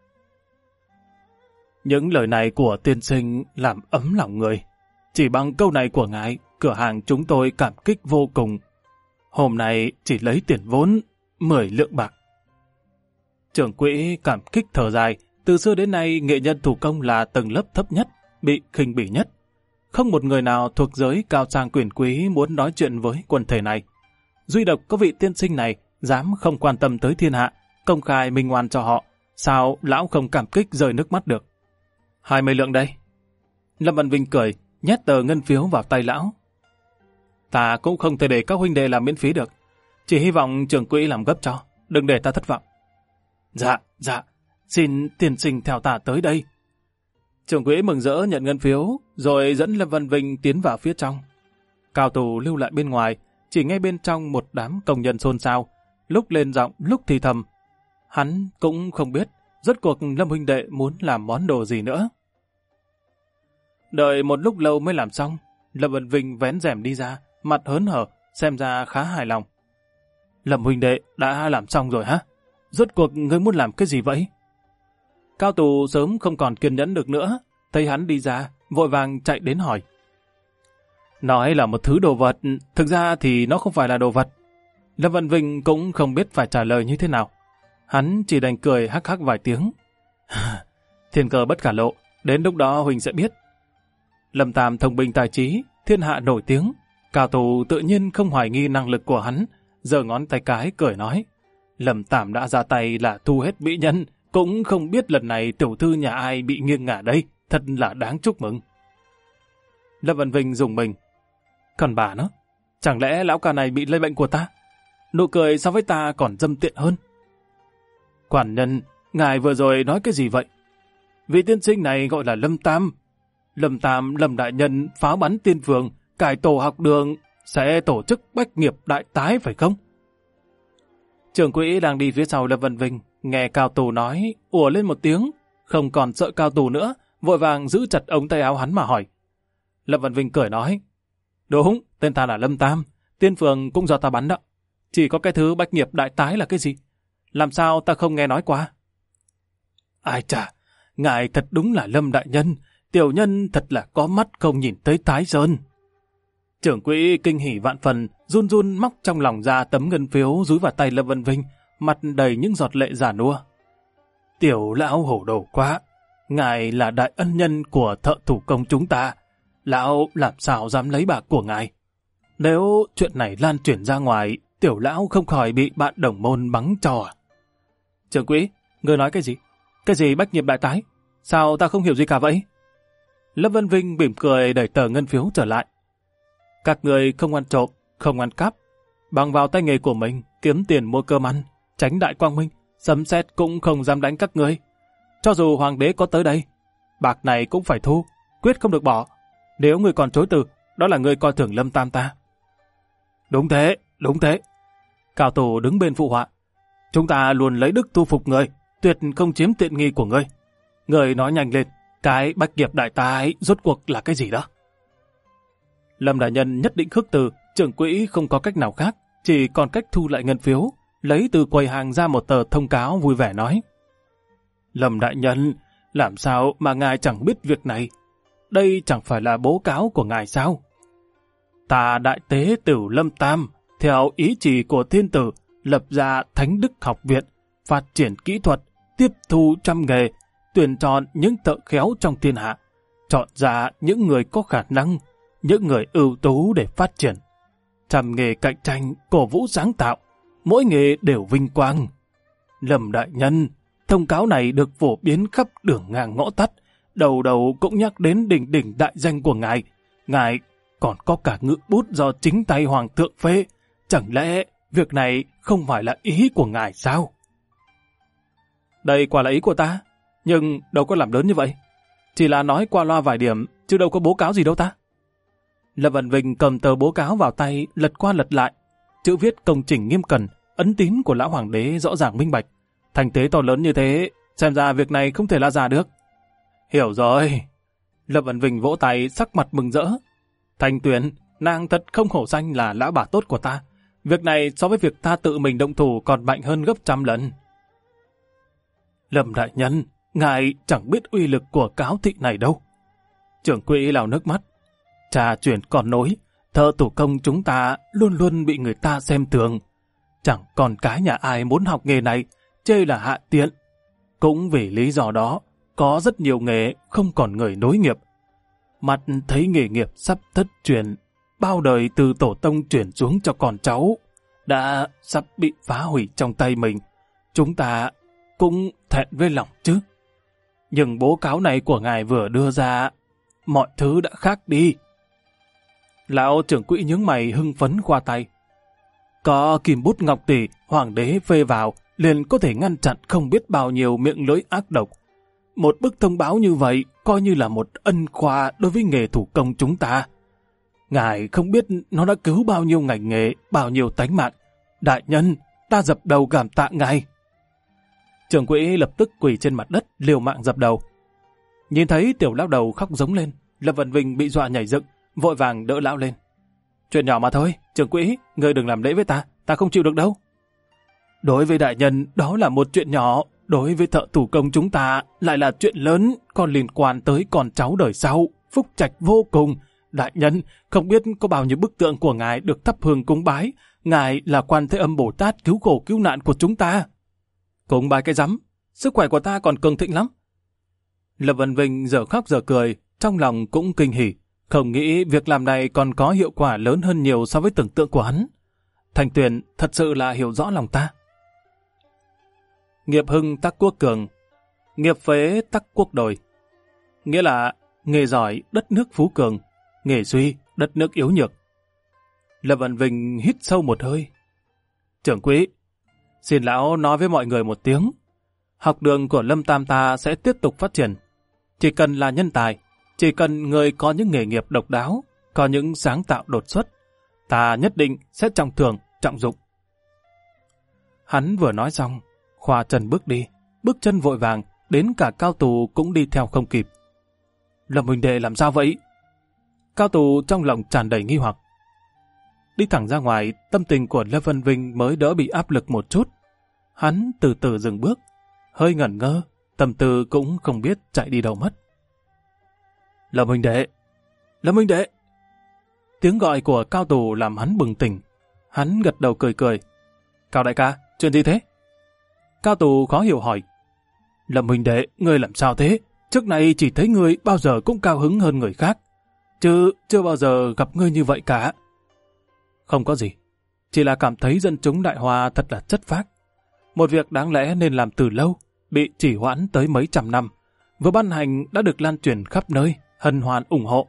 Những lời này của tiên sinh làm ấm lòng người. Chỉ bằng câu này của ngài, cửa hàng chúng tôi cảm kích vô cùng. Hôm nay chỉ lấy tiền vốn 10 lượng bạc. Trưởng quỹ cảm kích thở dài. Từ xưa đến nay, nghệ nhân thủ công là tầng lớp thấp nhất, bị khinh bỉ nhất. Không một người nào thuộc giới cao sang quyền quý muốn nói chuyện với quần thể này. Duy độc có vị tiên sinh này dám không quan tâm tới thiên hạ, công khai minh oan cho họ. Sao lão không cảm kích rơi nước mắt được? 20 lượng đây. Lâm Văn Vinh cười, nhét tờ ngân phiếu vào tay lão. Ta cũng không thể để các huynh đệ làm miễn phí được. Chỉ hy vọng trưởng quỹ làm gấp cho, đừng để ta thất vọng. Dạ, xin tiên sinh theo ta tới đây. Trưởng quỹ mừng rỡ nhận ngân phiếu, rồi dẫn Lâm Văn Vinh tiến vào phía trong. Cao Tù lưu lại bên ngoài, chỉ nghe bên trong một đám công nhân xôn xao, lúc lên giọng, lúc thì thầm. Hắn cũng không biết, rốt cuộc Lâm huynh đệ muốn làm món đồ gì nữa. Đợi một lúc lâu mới làm xong, Lâm Văn Vinh vén rèm đi ra, mặt hớn hở, xem ra khá hài lòng. Lâm huynh đệ đã làm xong rồi hả? Rốt cuộc ngươi muốn làm cái gì vậy? Cao Tù sớm không còn kiên nhẫn được nữa, thấy hắn đi ra, vội vàng chạy đến hỏi. Nói là một thứ đồ vật, thực ra thì nó không phải là đồ vật. Lâm Văn Vinh cũng không biết phải trả lời như thế nào. Hắn chỉ đành cười hắc hắc vài tiếng. Thiên cơ bất khả lộ, đến lúc đó Huỳnh sẽ biết. Lâm Tam thông minh tài trí, thiên hạ nổi tiếng. Cao Tù tự nhiên không hoài nghi năng lực của hắn, giơ ngón tay cái cười nói. Lâm Tam đã ra tay là thu hết mỹ nhân, cũng không biết lần này tiểu thư nhà ai bị nghiêng ngả đây, thật là đáng chúc mừng. Lâm Văn Vinh dùng mình. Còn bà nó, chẳng lẽ lão ca này bị lây bệnh của ta? Nụ cười so với ta còn dâm tiện hơn. Quản nhân, ngài vừa rồi nói cái gì vậy? Vị tiên sinh này gọi là Lâm Tam. Lâm Tam, Lâm đại nhân pháo bắn tiên phường, cải tổ học đường, sẽ tổ chức bách nghiệp đại tái phải không? Trưởng quỹ đang đi phía sau Lâm Văn Vinh, nghe Cao Tù nói, ủa lên một tiếng, không còn sợ Cao Tù nữa, vội vàng giữ chặt ống tay áo hắn mà hỏi. Lâm Văn Vinh cười nói, đúng, tên ta là Lâm Tam, tiên phường cũng do ta bắn đó. Chỉ có cái thứ bách nghiệp đại tái là cái gì? Làm sao ta không nghe nói qua? Ai chà, ngài thật đúng là Lâm đại nhân, tiểu nhân thật là có mắt không nhìn tới Thái Sơn. Trưởng quỹ kinh hỉ vạn phần, run run móc trong lòng ra tấm ngân phiếu dúi vào tay Lâm Văn Vinh, mặt đầy những giọt lệ già nua. Tiểu lão hổ đồ quá, ngài là đại ân nhân của thợ thủ công chúng ta, lão làm sao dám lấy bạc của ngài? Nếu chuyện này lan truyền ra ngoài, tiểu lão không khỏi bị bạn đồng môn bắn cho à? Trưởng quỹ, ngươi nói cái gì? Cái gì bách nghiệp đại tái? Sao ta không hiểu gì cả vậy? Lâm Văn Vinh mỉm cười đẩy tờ ngân phiếu trở lại. Các người không ăn trộm, không ăn cắp, bằng vào tay nghề của mình kiếm tiền mua cơm ăn, tránh đại quang minh, sấm sét cũng không dám đánh các ngươi. cho dù hoàng đế có tới đây, bạc này cũng phải thu, quyết không được bỏ. Nếu người còn chối từ, đó là người coi thường Lâm Tam ta. Đúng thế, đúng thế. Cao Tù đứng bên phụ họa. Chúng ta luôn lấy đức thu phục người, tuyệt không chiếm tiện nghi của ngươi. Người nói nhanh lên, cái bách nghiệp đại ta ấy rốt cuộc là cái gì đó? Lâm đại nhân nhất định khước từ, trưởng quỹ không có cách nào khác, chỉ còn cách thu lại ngân phiếu, lấy từ quầy hàng ra một tờ thông cáo vui vẻ nói. Lâm đại nhân, làm sao mà ngài chẳng biết việc này? Đây chẳng phải là bố cáo của ngài sao? Ta đại tế Tửu Lâm Tam, theo ý chỉ của thiên tử, lập ra Thánh Đức Học Viện, phát triển kỹ thuật, tiếp thu trăm nghề, tuyển chọn những thợ khéo trong thiên hạ, chọn ra những người có khả năng, những người ưu tú để phát triển. Trăm nghề cạnh tranh, cổ vũ sáng tạo, mỗi nghề đều vinh quang. Lâm đại nhân, thông cáo này được phổ biến khắp đường ngang ngõ tắt, đầu đầu cũng nhắc đến đỉnh đỉnh đại danh của ngài. Ngài còn có cả ngự bút do chính tay hoàng thượng phê. Chẳng lẽ việc này không phải là ý của ngài sao? Đây quả là ý của ta, nhưng đâu có làm lớn như vậy. Chỉ là nói qua loa vài điểm, chứ đâu có bố cáo gì đâu ta. Lâm Vân Vinh cầm tờ bố cáo vào tay, lật qua lật lại. Chữ viết công chỉnh nghiêm cẩn, ấn tín của lão hoàng đế rõ ràng minh bạch. Thành tế to lớn như thế, xem ra việc này không thể là giả được. Hiểu rồi. Lâm Vân Vinh vỗ tay, sắc mặt mừng rỡ. Thanh Tuyền, nàng thật không hổ danh là lão bà tốt của ta. Việc này so với việc ta tự mình động thủ còn mạnh hơn gấp trăm lần. Lâm đại nhân, ngài chẳng biết uy lực của cáo thị này đâu. Trưởng quỹ lau nước mắt. Cha truyền con nối, thợ thủ công chúng ta luôn luôn bị người ta xem thường. Chẳng còn cái nhà ai muốn học nghề này, chê là hạ tiện. Cũng vì lý do đó, có rất nhiều nghề không còn người nối nghiệp. Mặt thấy nghề nghiệp sắp thất truyền, bao đời từ tổ tông chuyển xuống cho con cháu, đã sắp bị phá hủy trong tay mình. Chúng ta cũng thẹn với lòng chứ. Nhưng bố cáo này của ngài vừa đưa ra, mọi thứ đã khác đi. Lão trưởng quỹ nhướng mày hưng phấn khoa tay. Có kim bút ngọc tỷ, hoàng đế phê vào, liền có thể ngăn chặn không biết bao nhiêu miệng lưỡi ác độc. Một bức thông báo như vậy coi như là một ân khoa đối với nghề thủ công chúng ta. Ngài không biết nó đã cứu bao nhiêu ngành nghề, bao nhiêu tánh mạng. Đại nhân, ta dập đầu cảm tạ ngài. Trưởng quỹ lập tức quỳ trên mặt đất, liều mạng dập đầu. Nhìn thấy tiểu lão đầu khóc giống lên, Lâm Vân Vinh bị dọa nhảy dựng, vội vàng đỡ lão lên. Chuyện nhỏ mà thôi, trưởng quỹ, ngươi đừng làm lễ với ta không chịu được đâu. Đối với đại nhân, đó là một chuyện nhỏ, đối với thợ thủ công chúng ta lại là chuyện lớn, còn liên quan tới con cháu đời sau, phúc trạch vô cùng. Đại nhân, không biết có bao nhiêu bức tượng của ngài được thắp hương cúng bái, ngài là Quan Thế Âm Bồ Tát cứu khổ cứu nạn của chúng ta. Cúng bái cái rắm, sức khỏe của ta còn cường thịnh lắm. Lâm Vân Vinh giờ khóc giờ cười, trong lòng cũng kinh hỉ, không nghĩ việc làm này còn có hiệu quả lớn hơn nhiều so với tưởng tượng của hắn. Thành Tuyền thật sự là hiểu rõ lòng ta. Nghiệp hưng tắc quốc cường, nghiệp phế tắc quốc đồi. Nghĩa là nghề giỏi đất nước phú cường, nghề suy đất nước yếu nhược. Lâm Vân Vinh hít sâu một hơi. Trưởng quỹ, xin lão nói với mọi người một tiếng. Học đường của Lâm Tam ta sẽ tiếp tục phát triển. Chỉ cần là nhân tài, chỉ cần người có những nghề nghiệp độc đáo, có những sáng tạo đột xuất, ta nhất định sẽ trọng thưởng, trọng dụng. Hắn vừa nói xong, khoa trần bước đi, bước chân vội vàng, đến cả Cao Tù cũng đi theo không kịp. Lâm huynh đệ làm sao vậy? Cao Tù trong lòng tràn đầy nghi hoặc. Đi thẳng ra ngoài, tâm tình của Lâm Vân Vinh mới đỡ bị áp lực một chút. Hắn từ từ dừng bước, hơi ngẩn ngơ, tâm tư cũng không biết chạy đi đâu mất. Lâm huynh đệ! Lâm huynh đệ! Tiếng gọi của Cao Tù làm hắn bừng tỉnh. Hắn gật đầu cười cười. Cao đại ca, chuyện gì thế? Cao Tù khó hiểu hỏi. Lâm huynh đệ, ngươi làm sao thế? Trước này chỉ thấy ngươi bao giờ cũng cao hứng hơn người khác, chứ chưa bao giờ gặp ngươi như vậy cả. Không có gì, chỉ là cảm thấy dân chúng Đại Hoa thật là chất phác. Một việc đáng lẽ nên làm từ lâu, bị trì hoãn tới mấy trăm năm, vừa ban hành đã được lan truyền khắp nơi, hân hoan ủng hộ.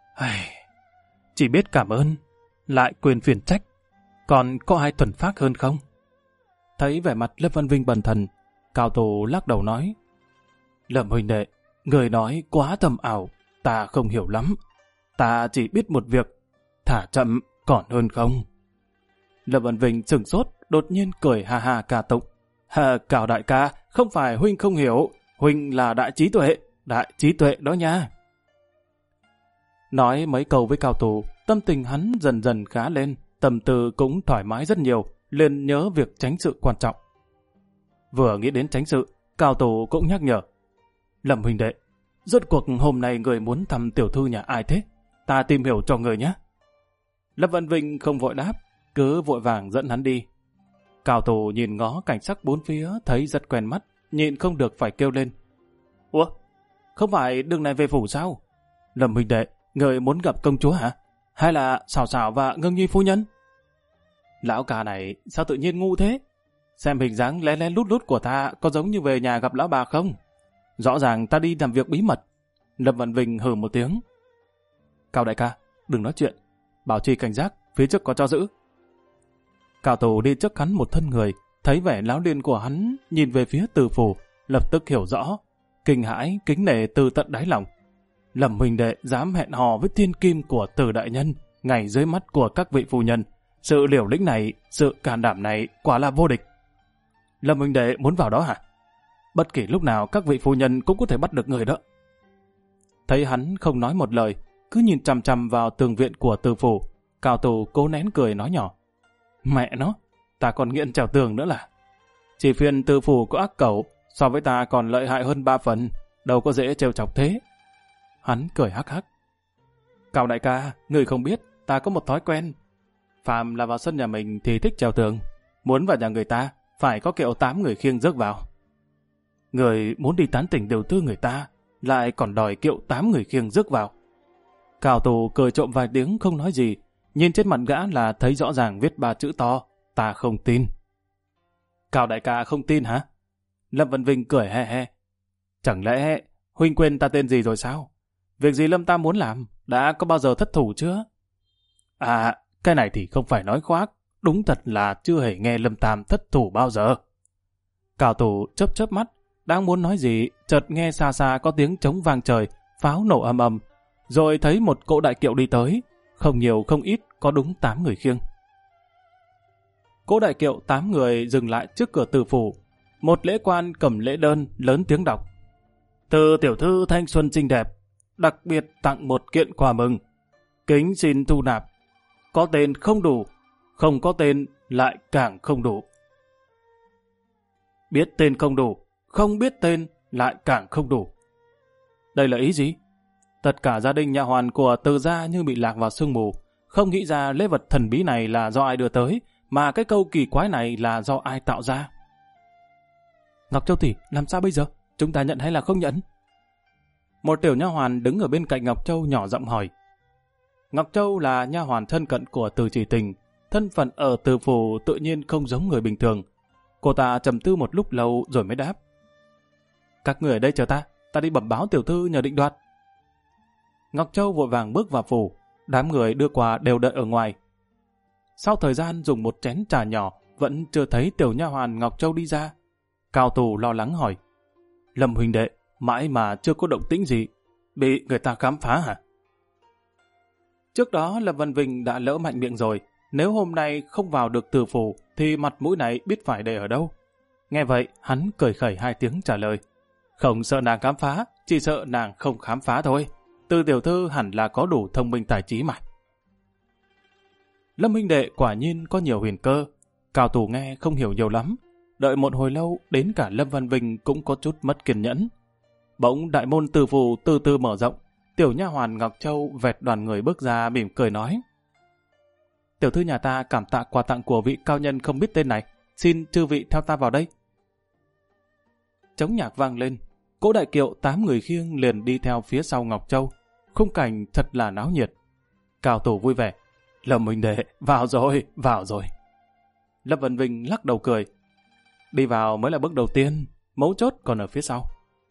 Chỉ biết cảm ơn, lại quên phiền trách. Còn có ai thuần phác hơn không? Thấy vẻ mặt Lâm Văn Vinh bần thần, Cao Tù lắc đầu nói. Lâm huynh đệ, người nói quá thâm ảo, ta không hiểu lắm. Ta chỉ biết một việc, thả chậm còn hơn không. Lâm Văn Vinh sửng sốt, đột nhiên cười ha ha ca tụng. Cao đại ca, không phải huynh không hiểu, huynh là đại trí tuệ đó nha. Nói mấy câu với Cao Tù, tâm tình hắn dần dần khá lên, tâm tư cũng thoải mái rất nhiều, liền nhớ việc tránh sự quan trọng. Vừa nghĩ đến tránh sự, Cao Tù cũng nhắc nhở. Lâm huynh đệ, rốt cuộc hôm nay người muốn thăm tiểu thư nhà ai thế? Ta tìm hiểu cho người nhé. Lâm Văn Vinh không vội đáp, cứ vội vàng dẫn hắn đi. Cao Tù nhìn ngó cảnh sắc bốn phía, thấy rất quen mắt, nhịn không được phải kêu lên. Ủa, không phải đường này về phủ sao? Lâm huynh đệ, người muốn gặp công chúa hả? Hay là Xảo Xảo và Ngưng Nhi phu nhân? Lão ca này sao tự nhiên ngu thế? Xem hình dáng lén lén lút lút của ta có giống như về nhà gặp lão bà không? Rõ ràng ta đi làm việc bí mật. Lâm Văn Vinh hừ một tiếng. Cao đại ca, đừng nói chuyện. Bảo trì cảnh giác, phía trước có cho giữ. Cao Tù đi trước hắn một thân người, thấy vẻ láo liên của hắn, nhìn về phía Từ Phủ, lập tức hiểu rõ, kinh hãi, kính nể từ tận đáy lòng. Lâm huynh đệ dám hẹn hò với thiên kim của Từ đại nhân, ngay dưới mắt của các vị phu nhân. Sự liều lĩnh này, sự can đảm này quả là vô địch. Lâm huynh đệ muốn vào đó hả? Bất kỳ lúc nào các vị phu nhân cũng có thể bắt được người đó. Thấy hắn không nói một lời, cứ nhìn chằm chằm vào tường viện của Từ Phủ, Cao Tù cố nén cười nói nhỏ. Mẹ nó, ta còn nghiện trèo tường nữa là. Chỉ phiền Từ Phủ có ác cẩu, so với ta còn lợi hại hơn 3 phần, đâu có dễ trêu chọc thế. Hắn cười hắc hắc. Cao đại ca, người không biết, ta có một thói quen. Phàm là vào sân nhà mình thì thích trèo tường, muốn vào nhà người ta, phải có kiệu 8 người khiêng rước vào. Người muốn đi tán tỉnh điều tư người ta, lại còn đòi kiệu 8 người khiêng rước vào. Cao Tù cười trộm vài tiếng không nói gì, nhìn trên mặt gã là thấy rõ ràng viết 3 chữ to, ta không tin. Cao đại ca không tin hả? Lâm Văn Vinh cười he he. Chẳng lẽ huynh quên ta tên gì rồi sao? Việc gì Lâm ta muốn làm, đã có bao giờ thất thủ chưa? À, cái này thì không phải nói khoác, đúng thật là chưa hề nghe Lâm Tam thất thủ bao giờ. Cao Tù chớp chớp mắt, đang muốn nói gì, chợt nghe xa xa có tiếng trống vang trời, pháo nổ ầm ầm, rồi thấy một cỗ đại kiệu đi tới, không nhiều không ít, có đúng 8 người khiêng. Cỗ đại kiệu 8 người dừng lại trước cửa Từ Phủ, một lễ quan cầm lễ đơn lớn tiếng đọc. Từ tiểu thư thanh xuân xinh đẹp, đặc biệt tặng một kiện quà mừng, kính xin thu nạp. Có tên không đủ, không có tên lại càng không đủ. Biết tên không đủ, không biết tên lại càng không đủ. Đây là ý gì? Tất cả gia đình nhà hoàn của Từ gia như bị lạc vào sương mù, không nghĩ ra lễ vật thần bí này là do ai đưa tới, mà cái câu kỳ quái này là do ai tạo ra. Ngọc Châu tỷ, làm sao bây giờ? Chúng ta nhận hay là không nhận? Một tiểu nha hoàn đứng ở bên cạnh Ngọc Châu nhỏ giọng hỏi. Ngọc Châu là nha hoàn thân cận của Từ Chỉ Tình, thân phận ở Từ Phủ tự nhiên không giống người bình thường. Cô ta trầm tư một lúc lâu rồi mới đáp. Các người ở đây chờ ta đi bẩm báo tiểu thư nhờ định đoạt. Ngọc Châu vội vàng bước vào phủ, đám người đưa quà đều đợi ở ngoài. Sau thời gian dùng một chén trà nhỏ, vẫn chưa thấy tiểu nha hoàn Ngọc Châu đi ra. Cao Tù lo lắng hỏi. Lâm huynh đệ, mãi mà chưa có động tĩnh gì, bị người ta khám phá hả? Trước đó Lâm Văn Vinh đã lỡ mạnh miệng rồi, nếu hôm nay không vào được Từ Phủ thì mặt mũi này biết phải để ở đâu. Nghe vậy, hắn cười khẩy 2 tiếng trả lời. Không sợ nàng khám phá, chỉ sợ nàng không khám phá thôi. Từ tiểu thư hẳn là có đủ thông minh tài trí mà. Lâm huynh đệ quả nhiên có nhiều huyền cơ. Cao Tù nghe không hiểu nhiều lắm. Đợi một hồi lâu, đến cả Lâm Văn Vinh cũng có chút mất kiên nhẫn. Bỗng đại môn Từ Phủ từ từ mở rộng. Tiểu nha hoàn Ngọc Châu vẹt đoàn người bước ra mỉm cười nói. Tiểu thư nhà ta cảm tạ quà tặng của vị cao nhân không biết tên này. Xin chư vị theo ta vào đây. Trống nhạc vang lên. Cỗ đại kiệu 8 người khiêng liền đi theo phía sau Ngọc Châu. Khung cảnh thật là náo nhiệt. Cao Tù vui vẻ. Lâm huynh đệ, vào rồi, vào rồi. Lâm Văn Vinh lắc đầu cười. Đi vào mới là bước đầu tiên, mấu chốt còn ở phía sau.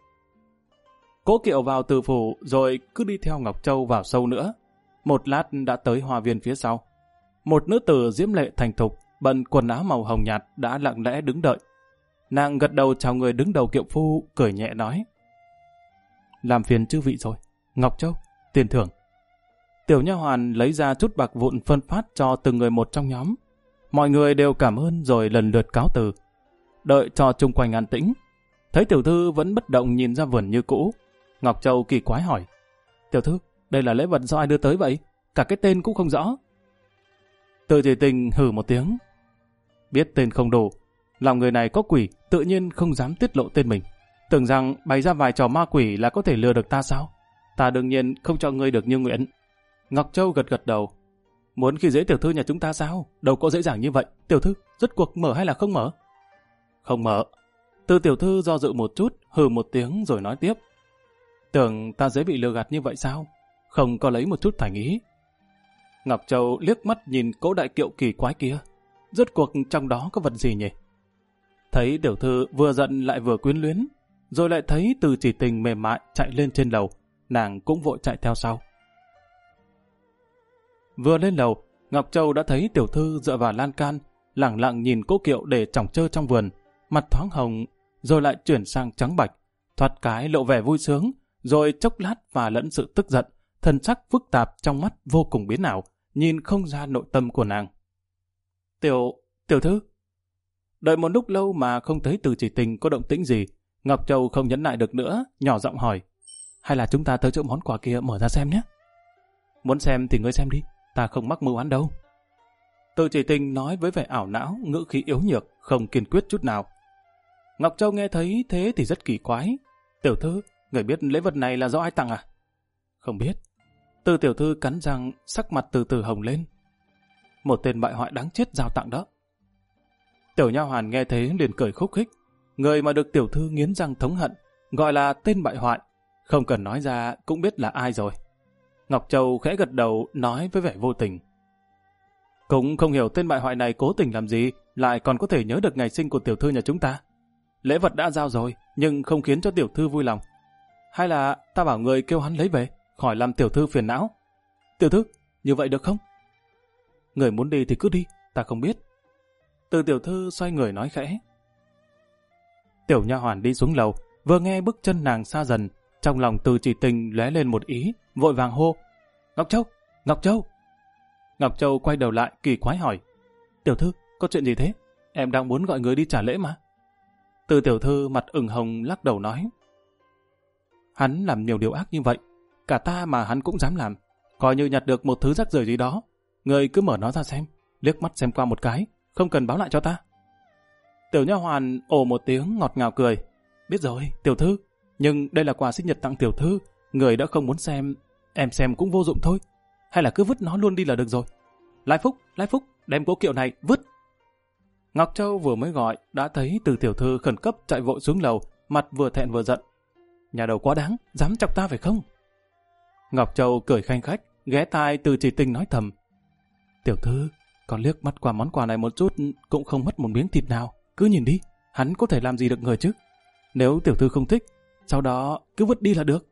Cỗ kiệu vào Từ Phủ rồi cứ đi theo Ngọc Châu vào sâu nữa. Một lát đã tới hoa viên phía sau. Một nữ tử diễm lệ thành thục, bận quần áo màu hồng nhạt đã lặng lẽ đứng đợi. Nàng gật đầu chào người đứng đầu kiệu phu, cười nhẹ nói. làm phiền chư vị rồi. Ngọc Châu, tiền thưởng. Tiểu nha hoàn lấy ra chút bạc vụn phân phát cho từng người một trong nhóm. Mọi người đều cảm ơn rồi lần lượt cáo từ. Đợi cho chung quanh an tĩnh, thấy tiểu thư vẫn bất động nhìn ra vườn như cũ. Ngọc Châu kỳ quái hỏi, tiểu thư, đây là lễ vật do ai đưa tới vậy? Cả cái tên cũng không rõ. Từ Chỉ Tình hừ một tiếng. Biết tên không đủ, lòng người này có quỷ, tự nhiên không dám tiết lộ tên mình. Tưởng rằng bày ra vài trò ma quỷ là có thể lừa được ta sao? Ta đương nhiên không cho ngươi được như nguyện. Ngọc Châu gật gật đầu. Muốn khi dễ tiểu thư nhà chúng ta sao? Đâu có dễ dàng như vậy. Tiểu thư, rốt cuộc mở hay là không mở? Không mở. Từ tiểu thư do dự một chút, hừ một tiếng rồi nói tiếp. Tưởng ta dễ bị lừa gạt như vậy sao? Không có lấy một chút thành ý. Ngọc Châu liếc mắt nhìn cỗ đại kiệu kỳ quái kia. Rốt cuộc trong đó có vật gì nhỉ? Thấy tiểu thư vừa giận lại vừa quyến luyến, rồi lại thấy Từ Chỉ Tình mềm mại chạy lên trên lầu, nàng cũng vội chạy theo sau. Vừa lên lầu, Ngọc Châu đã thấy tiểu thư dựa vào lan can, lẳng lặng nhìn cỗ kiệu để chòng chơ trong vườn, mặt thoáng hồng, rồi lại chuyển sang trắng bạch, thoạt cái lộ vẻ vui sướng, rồi chốc lát và lẫn sự tức giận, thần sắc phức tạp trong mắt vô cùng biến ảo, nhìn không ra nội tâm của nàng. Tiểu thư. Đợi một lúc lâu mà không thấy Từ Chỉ Tình có động tĩnh gì, Ngọc Châu không nhẫn nại được nữa, nhỏ giọng hỏi, hay là chúng ta tới chỗ món quà kia mở ra xem nhé? Muốn xem thì ngươi xem đi, ta không mắc mưu hắn đâu. Từ Chỉ Tình nói với vẻ ảo não, ngữ khí yếu nhược, không kiên quyết chút nào. Ngọc Châu nghe thấy thế thì rất kỳ quái. Tiểu thư, người biết lễ vật này là do ai tặng à? Không biết. Từ tiểu thư cắn răng, sắc mặt từ từ hồng lên. Một tên bại hoại đáng chết giao tặng đó. Tiểu nha hoàn nghe thế liền cười khúc khích. Người mà được tiểu thư nghiến răng thống hận, gọi là tên bại hoại, không cần nói ra cũng biết là ai rồi. Ngọc Châu khẽ gật đầu nói với vẻ vô tình. Cũng không hiểu tên bại hoại này cố tình làm gì, lại còn có thể nhớ được ngày sinh của tiểu thư nhà chúng ta. Lễ vật đã giao rồi, nhưng không khiến cho tiểu thư vui lòng. Hay là ta bảo người kêu hắn lấy về, khỏi làm tiểu thư phiền não. Tiểu thư, như vậy được không? Người muốn đi thì cứ đi, ta không biết. Từ tiểu thư xoay người nói khẽ. Tiểu nha hoàn đi xuống lầu, vừa nghe bước chân nàng xa dần, trong lòng Từ Chỉ Tình lóe lên một ý, vội vàng hô. Ngọc Châu! Ngọc Châu! Ngọc Châu quay đầu lại kỳ quái hỏi. Tiểu thư, có chuyện gì thế? Em đang muốn gọi người đi trả lễ mà. Từ tiểu thư mặt ửng hồng lắc đầu nói. Hắn làm nhiều điều ác như vậy, cả ta mà hắn cũng dám làm, coi như nhặt được một thứ rác rưởi gì đó. Người cứ mở nó ra xem, liếc mắt xem qua một cái, không cần báo lại cho ta. Tiểu nha hoàn ồ một tiếng ngọt ngào cười. Biết rồi, tiểu thư, nhưng đây là quà sinh nhật tặng tiểu thư, người đã không muốn xem, em xem cũng vô dụng thôi. Hay là cứ vứt nó luôn đi là được rồi. Lai Phúc, đem cố kiệu này vứt. Ngọc Châu vừa mới gọi, đã thấy Từ tiểu thư khẩn cấp chạy vội xuống lầu, mặt vừa thẹn vừa giận. Nhà đầu quá đáng, dám chọc ta phải không? Ngọc Châu cười khanh khách, ghé tai Từ Chỉ Tình nói thầm. Tiểu thư, còn liếc mắt qua món quà này một chút cũng không mất một miếng thịt nào. Cứ nhìn đi, hắn có thể làm gì được người chứ? Nếu tiểu thư không thích, sau đó cứ vứt đi là được.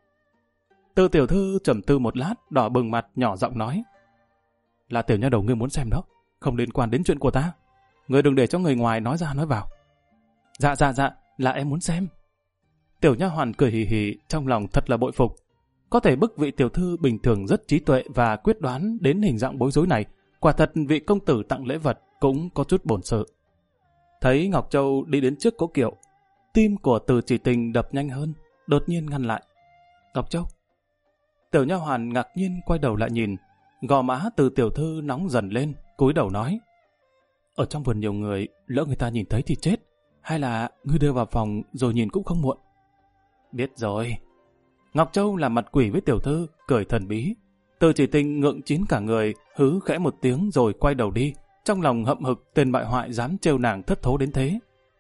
Từ tiểu thư trầm tư một lát, đỏ bừng mặt nhỏ giọng nói. Là tiểu nha đầu ngươi muốn xem đó, không liên quan đến chuyện của ta. Ngươi đừng để cho người ngoài nói ra nói vào. Dạ, là em muốn xem. Tiểu nha hoàn cười hì hì, trong lòng thật là bội phục. Có thể bức vị tiểu thư bình thường rất trí tuệ và quyết đoán đến hình dạng bối rối này, quả thật vị công tử tặng lễ vật cũng có chút bổn sự. Thấy Ngọc Châu đi đến trước cố kiệu, tim của Từ Chỉ Tình đập nhanh hơn, đột nhiên ngăn lại. Ngọc Châu. Tiểu nha hoàn ngạc nhiên quay đầu lại nhìn, gò má Từ tiểu thư nóng dần lên, cúi đầu nói. Ở trong vườn nhiều người, lỡ người ta nhìn thấy thì chết, hay là ngươi đưa vào phòng rồi nhìn cũng không muộn. Biết rồi. Ngọc Châu làm mặt quỷ với tiểu thư, cười thần bí. Từ Chỉ Tình ngượng chín cả người, hứ khẽ một tiếng rồi quay đầu đi, trong lòng hậm hực tên bại hoại dám trêu nàng thất thố đến thế.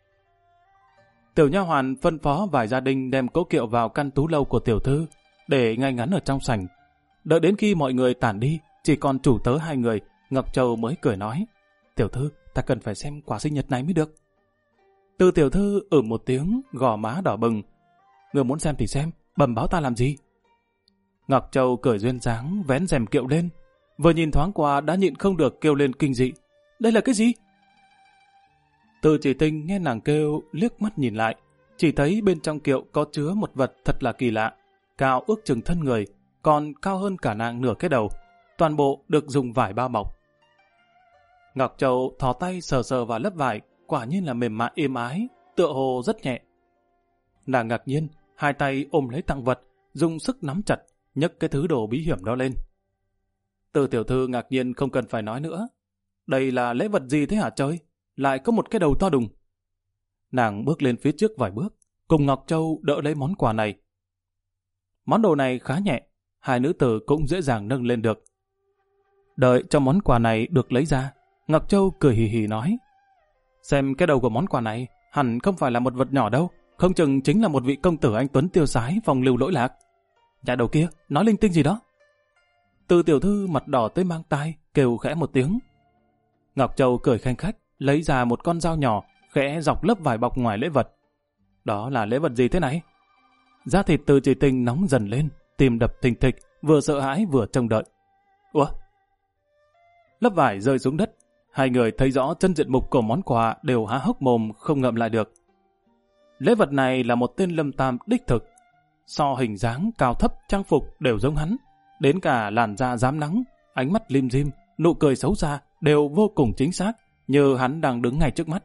Tiểu nha hoàn phân phó vài gia đình đem cỗ kiệu vào căn tú lâu của tiểu thư, để ngay ngắn ở trong sảnh. Đợi đến khi mọi người tản đi, chỉ còn chủ tớ hai người, Ngọc Châu mới cười nói. Tiểu thư, ta cần phải xem quà sinh nhật này mới được. Từ tiểu thư một tiếng, gò má đỏ bừng. Người muốn xem thì xem, bẩm báo ta làm gì? Ngọc Châu cười duyên dáng, vén rèm kiệu lên. Vừa nhìn thoáng qua đã nhịn không được kêu lên kinh dị. Đây là cái gì? Từ Chỉ Tình nghe nàng kêu, liếc mắt nhìn lại, chỉ thấy bên trong kiệu có chứa một vật thật là kỳ lạ, cao ước chừng thân người, còn cao hơn cả nàng nửa cái đầu, toàn bộ được dùng vải bao bọc. Ngọc Châu thò tay sờ sờ vào lớp vải, quả nhiên là mềm mại êm ái, tựa hồ rất nhẹ. Nàng ngạc nhiên, hai tay ôm lấy tặng vật, dùng sức nắm chặt, nhấc cái thứ đồ bí hiểm đó lên. Từ tiểu thư ngạc nhiên không cần phải nói nữa. Đây là lễ vật gì thế hả trời? Lại có một cái đầu to đùng. Nàng bước lên phía trước vài bước, cùng Ngọc Châu đỡ lấy món quà này. Món đồ này khá nhẹ, hai nữ tử cũng dễ dàng nâng lên được. Đợi cho món quà này được lấy ra, Ngọc Châu cười hì hì nói: xem cái đầu của món quà này, hẳn không phải là một vật nhỏ đâu, không chừng chính là một vị công tử anh tuấn tiêu sái phong lưu lỗi lạc. Nhà đầu kia, nói linh tinh gì đó. Từ tiểu thư mặt đỏ tới mang tai, kêu khẽ một tiếng. Ngọc Châu cười khanh khách, lấy ra một con dao nhỏ, khẽ dọc lớp vải bọc ngoài lễ vật. Đó là lễ vật gì thế này? Da thịt Từ Chỉ Tình nóng dần lên, tim đập thình thịch, vừa sợ hãi vừa trông đợi. Ủa? Lớp vải rơi xuống đất, hai người thấy rõ chân diện mục của món quà đều há hốc mồm không ngậm lại được. Lễ vật này là một tên Lâm Tam đích thực. So hình dáng, cao thấp, trang phục đều giống hắn. Đến cả làn da rám nắng, ánh mắt lim dim, nụ cười xấu xa đều vô cùng chính xác, như hắn đang đứng ngay trước mắt.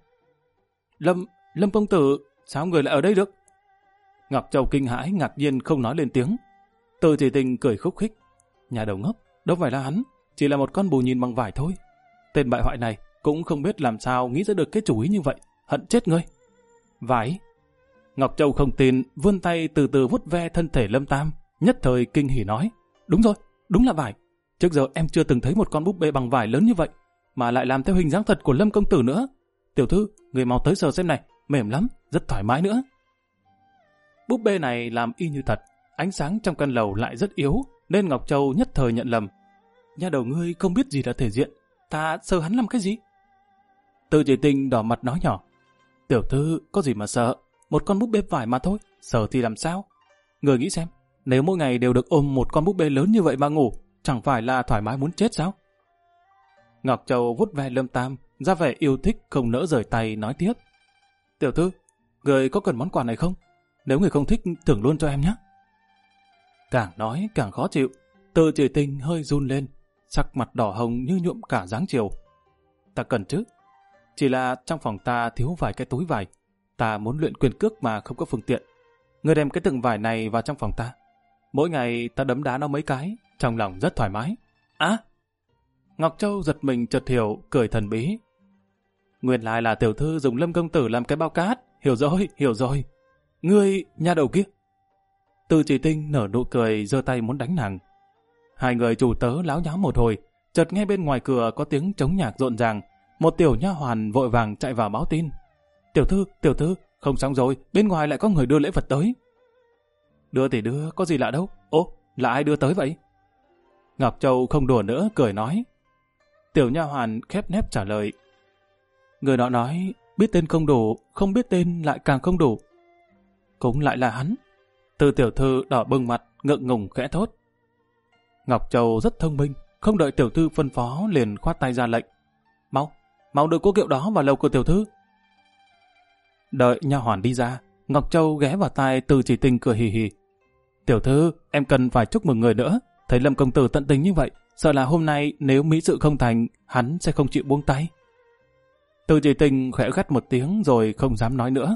Lâm công tử, sao người lại ở đây được? Ngọc Châu kinh hãi, ngạc nhiên không nói lên tiếng. Từ Chỉ Tình cười khúc khích. Nhà đầu ngốc, đâu phải là hắn, chỉ là một con bù nhìn bằng vải thôi. Tên bại hoại này cũng không biết làm sao nghĩ ra được cái chủ ý như vậy, hận chết ngươi. Vải? Ngọc Châu không tin, vươn tay từ từ vuốt ve thân thể Lâm Tam, nhất thời kinh hỉ nói: đúng rồi, đúng là vải. Trước giờ em chưa từng thấy một con búp bê bằng vải lớn như vậy, mà lại làm theo hình dáng thật của Lâm công tử nữa. Tiểu thư, người mau tới sờ xem này, mềm lắm, rất thoải mái nữa. Búp bê này làm y như thật, ánh sáng trong căn lầu lại rất yếu, nên Ngọc Châu nhất thời nhận lầm. Nhà đầu ngươi không biết gì là thể diện, ta sờ hắn làm cái gì? Từ Chỉ Tình đỏ mặt nói nhỏ: tiểu thư có gì mà sợ, một con búp bê vải mà thôi, sợ thì làm sao? Người nghĩ xem, nếu mỗi ngày đều được ôm một con búp bê lớn như vậy mà ngủ, chẳng phải là thoải mái muốn chết sao? Ngọc Châu vuốt ve Lâm Tam, ra vẻ yêu thích không nỡ rời tay nói tiếp: tiểu thư, người có cần món quà này không? Nếu người không thích, thưởng luôn cho em nhé. Càng nói càng khó chịu, Từ Chỉ Tình hơi run lên, sắc mặt đỏ hồng như nhuộm cả dáng chiều. Ta cần chứ, chỉ là trong phòng ta thiếu vài cái túi vải, ta muốn luyện quyền cước mà không có phương tiện. Người đem cái từng vải này vào trong phòng ta, mỗi ngày ta đấm đá nó mấy cái, trong lòng rất thoải mái. Á! Ngọc Châu giật mình chợt hiểu, cười thần bí. Nguyên lai là tiểu thư dùng Lâm công tử làm cái bao cát, hiểu rồi. Ngươi, nhà đầu kia. Từ Chỉ Tình nở nụ cười, giơ tay muốn đánh nàng. Hai người chủ tớ láo nháo một hồi, chợt nghe bên ngoài cửa có tiếng trống nhạc rộn ràng, một tiểu nha hoàn vội vàng chạy vào báo tin. Tiểu thư, không xong rồi, bên ngoài lại có người đưa lễ vật tới. Đưa thì đưa, có gì lạ đâu. Ô, là ai đưa tới vậy? Ngọc Châu không đùa nữa, cười nói. Tiểu nha hoàn khép nép trả lời. Người đó nói, biết tên không đủ, không biết tên lại càng không đủ. Cũng lại là hắn. Từ tiểu thư đỏ bừng mặt, ngượng ngùng khẽ thốt. Ngọc Châu rất thông minh, không đợi tiểu thư phân phó liền khoát tay ra lệnh. Mau đưa cố kiệu đó vào lầu của tiểu thư. Đợi nha hoàn đi ra, Ngọc Châu ghé vào tai Từ Chỉ Tình cười hì hì. Tiểu thư, em cần phải chúc mừng người nữa. Thấy Lâm công tử tận tình như vậy, sợ là hôm nay nếu mỹ sự không thành, hắn sẽ không chịu buông tay. Từ Chỉ Tình khẽ gắt một tiếng rồi không dám nói nữa.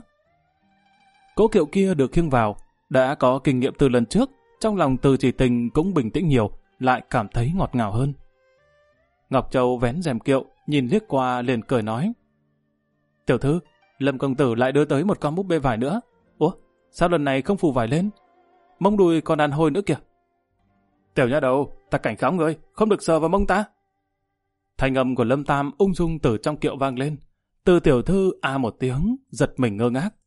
Cỗ kiệu kia được khiêng vào, đã có kinh nghiệm từ lần trước, trong lòng Từ Chỉ Tình cũng bình tĩnh nhiều, lại cảm thấy ngọt ngào hơn. Ngọc Châu vén rèm kiệu, nhìn liếc qua liền cười nói. Tiểu thư, Lâm công tử lại đưa tới một con búp bê vải nữa. Ủa, sao lần này không phủ vải lên? Mông đùi còn đàn hồi nữa kìa. Tiểu nha đầu, ta cảnh cáo ngươi, không được sờ vào mông ta. Thanh âm của Lâm Tam ung dung từ trong kiệu vang lên. Từ tiểu thư a một tiếng, giật mình ngơ ngác.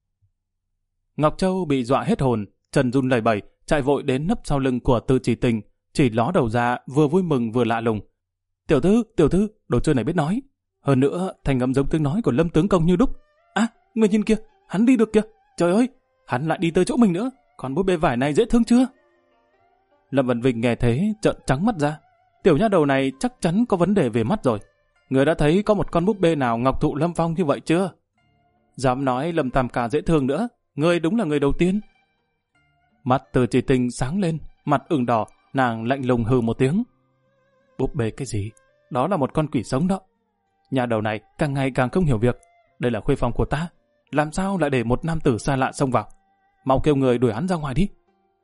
Ngọc Châu bị dọa hết hồn, chân run lẩy bẩy, chạy vội đến nấp sau lưng của Từ Chỉ Tình, chỉ ló đầu ra vừa vui mừng vừa lạ lùng. Tiểu thư, đồ chơi này biết nói. Hơn nữa, thanh âm giống tiếng nói của Lâm tướng công như đúc. À, người nhìn kia, hắn đi được kìa. Trời ơi, hắn lại đi tới chỗ mình nữa. Còn búp bê vải này dễ thương chưa? Lâm Vân Vinh nghe thế, trợn trắng mắt ra. Tiểu nha đầu này chắc chắn có vấn đề về mắt rồi. Người đã thấy có một con búp bê nào ngọc thụ lâm phong như vậy chưa? Dám nói Lâm Tam ca dễ thương nữa, người đúng là người đầu tiên. Mắt Từ Chỉ Tình sáng lên, mặt ửng đỏ, nàng lạnh lùng hừ một tiếng. Búp bê cái gì? Đó là một con quỷ sống đó. Nhà đầu này càng ngày càng không hiểu việc. Đây là khuê phòng của ta, làm sao lại để một nam tử xa lạ xông vào? Mau kêu người đuổi hắn ra ngoài đi.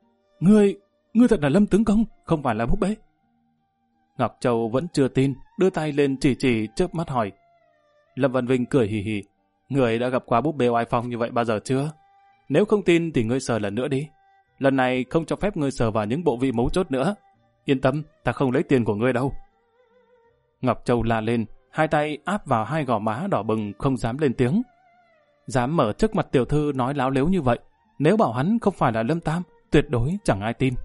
Ngươi thật là Lâm tướng công, không phải là búp bê. Ngọc Châu vẫn chưa tin, đưa tay lên chỉ chớp mắt hỏi. Lâm Văn Vinh cười hì hì. Người đã gặp qua búp bê oai phong như vậy bao giờ chưa? Nếu không tin thì ngươi sờ lần nữa đi. Lần này không cho phép ngươi sờ vào những bộ vị mấu chốt nữa. Yên tâm, ta không lấy tiền của ngươi đâu. Ngọc Châu la lên, hai tay áp vào hai gò má đỏ bừng, không dám lên tiếng. Dám mở trước mặt tiểu thư nói láo lếu như vậy, nếu bảo hắn không phải là Lâm Tam, tuyệt đối chẳng ai tin.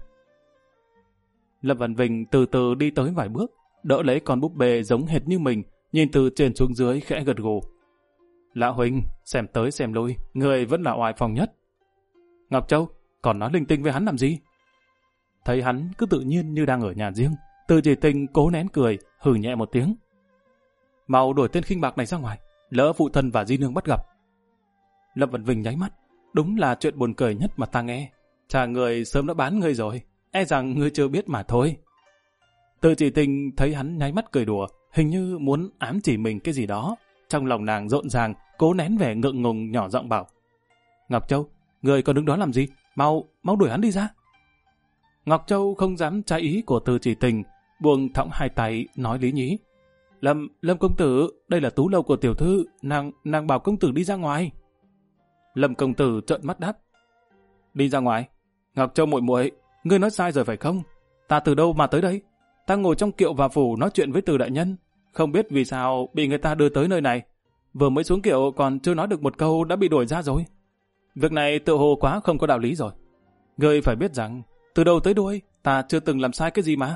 Lâm Văn Vinh từ từ đi tới vài bước, đỡ lấy con búp bê giống hệt như mình, nhìn từ trên xuống dưới khẽ gật gù. Lão huynh, xem tới xem lui, người vẫn là oai phong nhất. Ngọc Châu, còn nói linh tinh với hắn làm gì? Thấy hắn cứ tự nhiên như đang ở nhà riêng, Từ Chỉ Tình cố nén cười, hừ nhẹ một tiếng. Mau đuổi tên khinh bạc này ra ngoài, lỡ phụ thân và di nương bắt gặp. Lâm Văn Vinh nháy mắt, đúng là chuyện buồn cười nhất mà ta nghe. Chả người sớm đã bán ngươi rồi, e rằng ngươi chưa biết mà thôi. Từ Chỉ Tình thấy hắn nháy mắt cười đùa, hình như muốn ám chỉ mình cái gì đó. Trong lòng nàng rộn ràng, cố nén vẻ ngượng ngùng nhỏ giọng bảo. Ngọc Châu, ngươi còn đứng đó làm gì? Mau đuổi hắn đi ra. Ngọc Châu không dám trái ý của Từ Chỉ Tình, buông thõng hai tay nói lý nhí. Lâm công tử, đây là tú lâu của tiểu thư, nàng bảo công tử đi ra ngoài. Lâm công tử trợn mắt đáp. Đi ra ngoài? Ngọc Châu muội muội, ngươi nói sai rồi phải không? Ta từ đâu mà tới đây? Ta ngồi trong kiệu và phủ nói chuyện với Từ đại nhân, không biết vì sao bị người ta đưa tới nơi này. Vừa mới xuống kiệu còn chưa nói được một câu đã bị đuổi ra rồi. Việc này tự hồ quá không có đạo lý rồi. Ngươi phải biết rằng, từ đầu tới đuôi, ta chưa từng làm sai cái gì mà.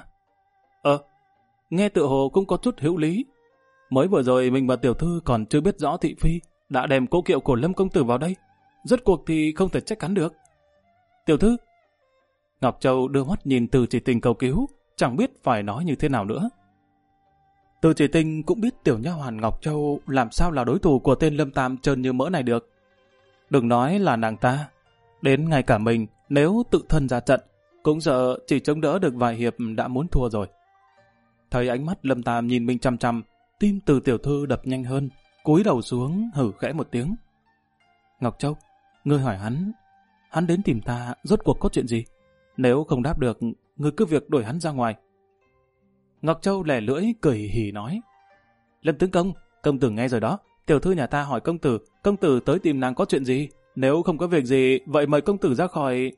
Nghe tự hồ cũng có chút hữu lý. Mới vừa rồi mình và tiểu thư còn chưa biết rõ thị phi đã đem cỗ kiệu của Lâm công tử vào đây. Rốt cuộc thì không thể trách hắn được. Tiểu thư. Ngọc Châu đưa mắt nhìn Từ Chỉ Tình cầu cứu, chẳng biết phải nói như thế nào nữa. Từ Chỉ Tình cũng biết tiểu nha hoàn Ngọc Châu làm sao là đối thủ của tên Lâm Tam trơn như mỡ này được. Đừng nói là nàng ta, đến ngay cả mình nếu tự thân ra trận cũng sợ chỉ chống đỡ được vài hiệp đã muốn thua rồi. Thấy ánh mắt Lâm Tam nhìn mình chăm chăm, tim Từ tiểu thư đập nhanh hơn, cúi đầu xuống hử khẽ một tiếng. Ngọc Châu, ngươi hỏi hắn đến tìm ta rốt cuộc có chuyện gì? Nếu không đáp được, ngươi cứ việc đuổi hắn ra ngoài. Ngọc Châu lẻ lưỡi cười hỉ nói. Lâm tướng công tử nghe rồi đó, tiểu thư nhà ta hỏi công tử tới tìm nàng có chuyện gì? Nếu không có việc gì, vậy mời công tử ra khỏi...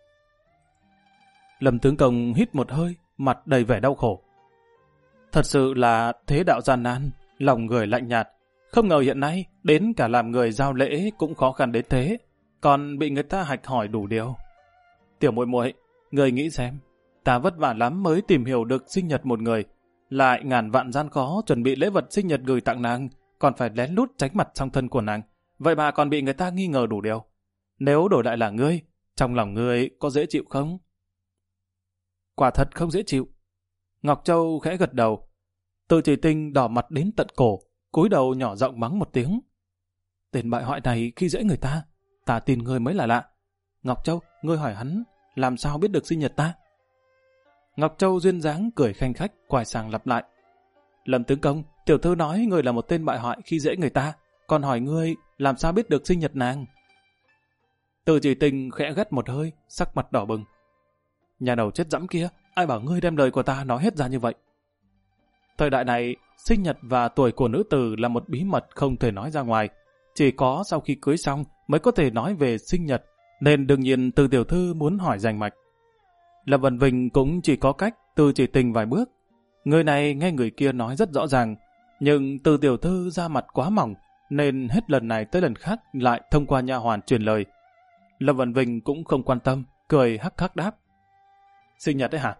Lâm tướng công hít một hơi, mặt đầy vẻ đau khổ. Thật sự là thế đạo gian nan, lòng người lạnh nhạt. Không ngờ hiện nay, đến cả làm người giao lễ cũng khó khăn đến thế, còn bị người ta hạch hỏi đủ điều. Tiểu muội muội, người nghĩ xem, ta vất vả lắm mới tìm hiểu được sinh nhật một người, lại ngàn vạn gian khó chuẩn bị lễ vật sinh nhật gửi tặng nàng, còn phải lén lút tránh mặt song thân của nàng, vậy mà còn bị người ta nghi ngờ đủ điều. Nếu đổi lại là ngươi, trong lòng ngươi có dễ chịu không? Quả thật không dễ chịu. Ngọc Châu khẽ gật đầu. Từ Chỉ Tình đỏ mặt đến tận cổ, cúi đầu nhỏ giọng mắng một tiếng. Tên bại hoại này khi dễ người ta tin ngươi mới là lạ. Ngọc Châu, ngươi hỏi hắn, làm sao biết được sinh nhật ta? Ngọc Châu duyên dáng cười khanh khách, quay sang lặp lại. Lâm tướng công, tiểu thư nói ngươi là một tên bại hoại khi dễ người ta, còn hỏi ngươi làm sao biết được sinh nhật nàng? Từ Chỉ Tình khẽ gắt một hơi, sắc mặt đỏ bừng. Nhà đầu chết dẫm kia, ai bảo ngươi đem lời của ta nói hết ra như vậy? Thời đại này, sinh nhật và tuổi của nữ tử là một bí mật không thể nói ra ngoài. Chỉ có sau khi cưới xong mới có thể nói về sinh nhật, nên đương nhiên Từ tiểu thư muốn hỏi rành mạch. Lâm Văn Vinh cũng chỉ có cách Từ Chỉ Tình vài bước. Người này nghe người kia nói rất rõ ràng, nhưng Từ tiểu thư ra mặt quá mỏng, nên hết lần này tới lần khác lại thông qua nha hoàn truyền lời. Lâm Văn Vinh cũng không quan tâm, cười hắc hắc đáp. Sinh nhật đấy hả?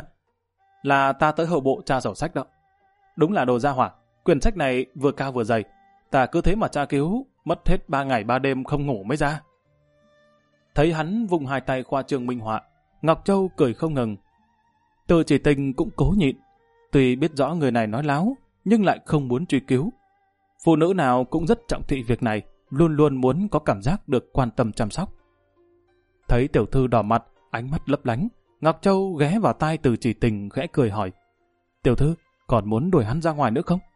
Là ta tới hậu bộ tra sổ sách đó. Đúng là đồ gia hỏa, quyển sách này vừa cao vừa dày. Ta cứ thế mà tra cứu, mất hết 3 ngày 3 đêm không ngủ mới ra. Thấy hắn vùng hai tay khoa trương minh họa, Ngọc Châu cười không ngừng. Từ Chỉ Tình cũng cố nhịn, tuy biết rõ người này nói láo, nhưng lại không muốn truy cứu. Phụ nữ nào cũng rất trọng thị việc này, luôn luôn muốn có cảm giác được quan tâm chăm sóc. Thấy tiểu thư đỏ mặt, ánh mắt lấp lánh. Ngọc Châu ghé vào tai Từ Chỉ Tình khẽ cười hỏi, tiểu thư, còn muốn đuổi hắn ra ngoài nữa không?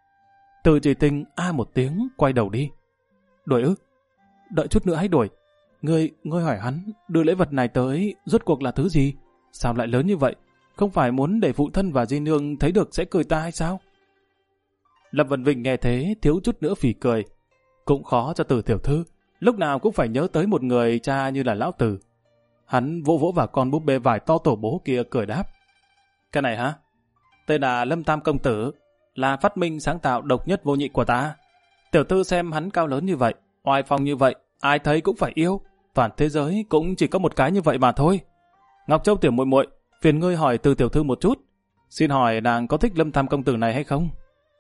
Từ Chỉ Tình a một tiếng, quay đầu đi. Đuổi ư? Đợi chút nữa hãy đuổi. Ngươi hỏi hắn đưa lễ vật này tới rốt cuộc là thứ gì? Sao lại lớn như vậy? Không phải muốn để phụ thân và di nương thấy được sẽ cười ta hay sao? Lâm Vân Vinh nghe thế thiếu chút nữa phì cười. Cũng khó cho Từ tiểu thư, lúc nào cũng phải nhớ tới một người cha như là lão Từ. Hắn vỗ vỗ vào con búp bê vải to tổ bố kia cười đáp. Cái này hả? Tên là Lâm Tam công tử, là phát minh sáng tạo độc nhất vô nhị của ta. Tiểu thư xem hắn cao lớn như vậy, oai phong như vậy, ai thấy cũng phải yêu. Toàn thế giới cũng chỉ có một cái như vậy mà thôi. Ngọc Châu tiểu muội muội, phiền ngươi hỏi Từ tiểu thư một chút. Xin hỏi nàng có thích Lâm Tam công tử này hay không?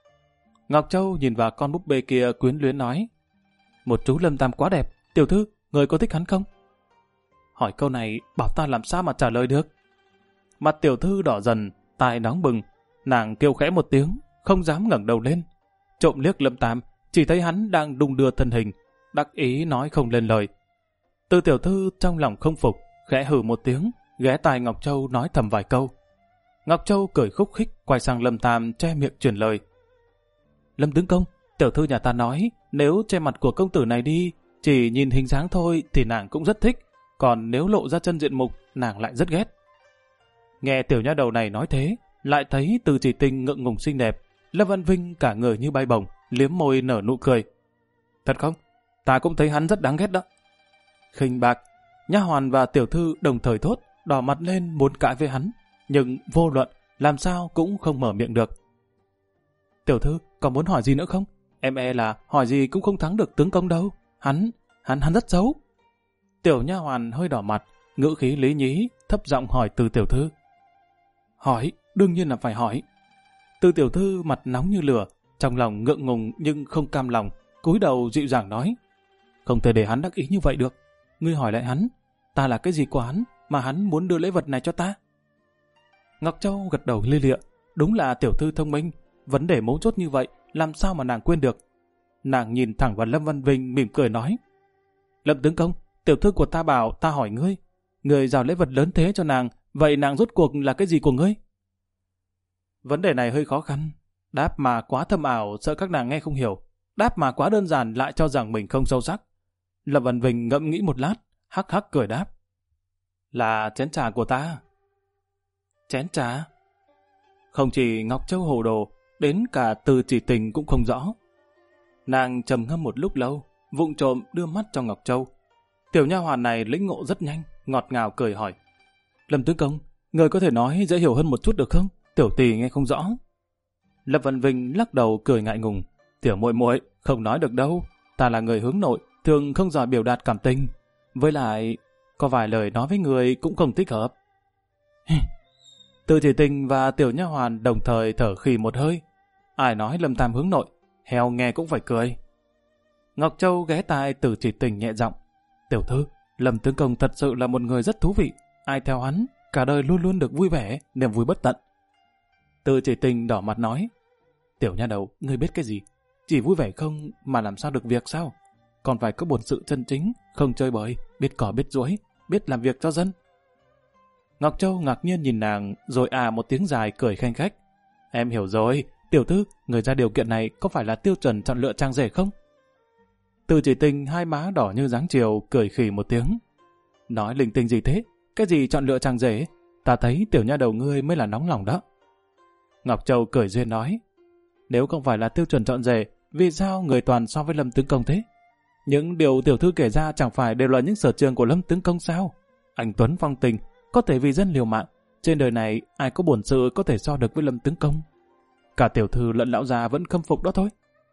Ngọc Châu nhìn vào con búp bê kia quyến luyến nói. Một chú Lâm Tam quá đẹp, tiểu thư, ngươi có thích hắn không? Hỏi câu này bảo ta làm sao mà trả lời được. Mặt tiểu thư đỏ dần, tai nóng bừng, nàng kêu khẽ một tiếng, không dám ngẩng đầu lên. Trộm liếc Lâm Tam, chỉ thấy hắn đang đung đưa thân hình, đắc ý nói không lên lời. Từ tiểu thư trong lòng không phục, khẽ hừ một tiếng, ghé tai Ngọc Châu nói thầm vài câu. Ngọc Châu cười khúc khích, quay sang Lâm Tam che miệng truyền lời. Lâm tướng công, tiểu thư nhà ta nói, nếu che mặt của công tử này đi, chỉ nhìn hình dáng thôi thì nàng cũng rất thích, còn nếu lộ ra chân diện mục, nàng lại rất ghét. Nghe tiểu nha đầu này nói thế, lại thấy Từ Chỉ Tình ngượng ngùng xinh đẹp, Lâm Văn Vinh cả người như bay bổng, liếm môi nở nụ cười. Thật không? Ta cũng thấy hắn rất đáng ghét đó. Khinh bạc, nha hoàn và tiểu thư đồng thời thốt, đỏ mặt lên muốn cãi với hắn, nhưng vô luận, làm sao cũng không mở miệng được. Tiểu thư, còn muốn hỏi gì nữa không? Em là hỏi gì cũng không thắng được tướng công đâu. Hắn rất xấu. Tiểu nha hoàn hơi đỏ mặt, ngữ khí lý nhí, thấp giọng hỏi Từ tiểu thư. Hỏi, đương nhiên là phải hỏi. Từ tiểu thư mặt nóng như lửa, trong lòng ngượng ngùng nhưng không cam lòng, cúi đầu dịu dàng nói. Không thể để hắn đắc ý như vậy được. Ngươi hỏi lại hắn, ta là cái gì của hắn mà hắn muốn đưa lễ vật này cho ta? Ngọc Châu gật đầu lia lịa, đúng là tiểu thư thông minh, vấn đề mấu chốt như vậy làm sao mà nàng quên được. Nàng nhìn thẳng vào Lâm Văn Vinh mỉm cười nói. Lâm tướng công, tiểu thư của ta bảo ta hỏi ngươi, ngươi giao lễ vật lớn thế cho nàng, vậy nàng rốt cuộc là cái gì của ngươi? Vấn đề này hơi khó khăn, đáp mà quá thâm ảo sợ các nàng nghe không hiểu, đáp mà quá đơn giản lại cho rằng mình không sâu sắc. Lâm Văn Vinh ngẫm nghĩ một lát, hắc hắc cười đáp. Là chén trà của ta. Chén trà? Không chỉ Ngọc Châu hồ đồ, đến cả Từ Chỉ Tình cũng không rõ. Nàng trầm ngâm một lúc lâu, vụng trộm đưa mắt cho Ngọc Châu. Tiểu nha hoàn này lĩnh ngộ rất nhanh, ngọt ngào cười hỏi. Lâm tướng công, người có thể nói dễ hiểu hơn một chút được không? Tiểu tỷ nghe không rõ. Lâm Văn Vinh lắc đầu cười ngại ngùng. Tiểu muội muội không nói được đâu, ta là người hướng nội, thường không giỏi biểu đạt cảm tình. Với lại, có vài lời nói với người cũng không thích hợp. Từ Chỉ Tình và Tiểu nha hoàn đồng thời thở khì một hơi. Ai nói Lâm Tam hướng nội, heo nghe cũng phải cười. Ngọc Châu ghé tai Từ Chỉ Tình nhẹ giọng. Tiểu thư, Lâm tướng công thật sự là một người rất thú vị. Ai theo hắn, cả đời luôn luôn được vui vẻ, niềm vui bất tận. Từ Chỉ Tình đỏ mặt nói. Tiểu nha đầu, ngươi biết cái gì? Chỉ vui vẻ không mà làm sao được việc sao? Còn phải có bổn sự chân chính, không chơi bời, biết cỏ biết duỗi, biết làm việc cho dân. Ngọc Châu ngạc nhiên nhìn nàng, rồi một tiếng dài cười khanh khách. Em hiểu rồi, tiểu thư, người ra điều kiện này có phải là tiêu chuẩn chọn lựa trang rể không? Từ Chỉ Tình hai má đỏ như dáng chiều, cười khì một tiếng. Nói linh tinh gì thế? Cái gì chọn lựa trang rể? Ta thấy tiểu nha đầu ngươi mới là nóng lòng đó. Ngọc Châu cười duyên nói. Nếu không phải là tiêu chuẩn chọn rể, vì sao người toàn so với Lâm tướng công thế? Những điều tiểu thư kể ra chẳng phải đều là những sở trường của Lâm tướng công sao? Anh tuấn phong tình, có thể vì dân liều mạng. Trên đời này ai có bổn sự có thể so được với Lâm tướng công? Cả tiểu thư lẫn lão già vẫn khâm phục đó thôi.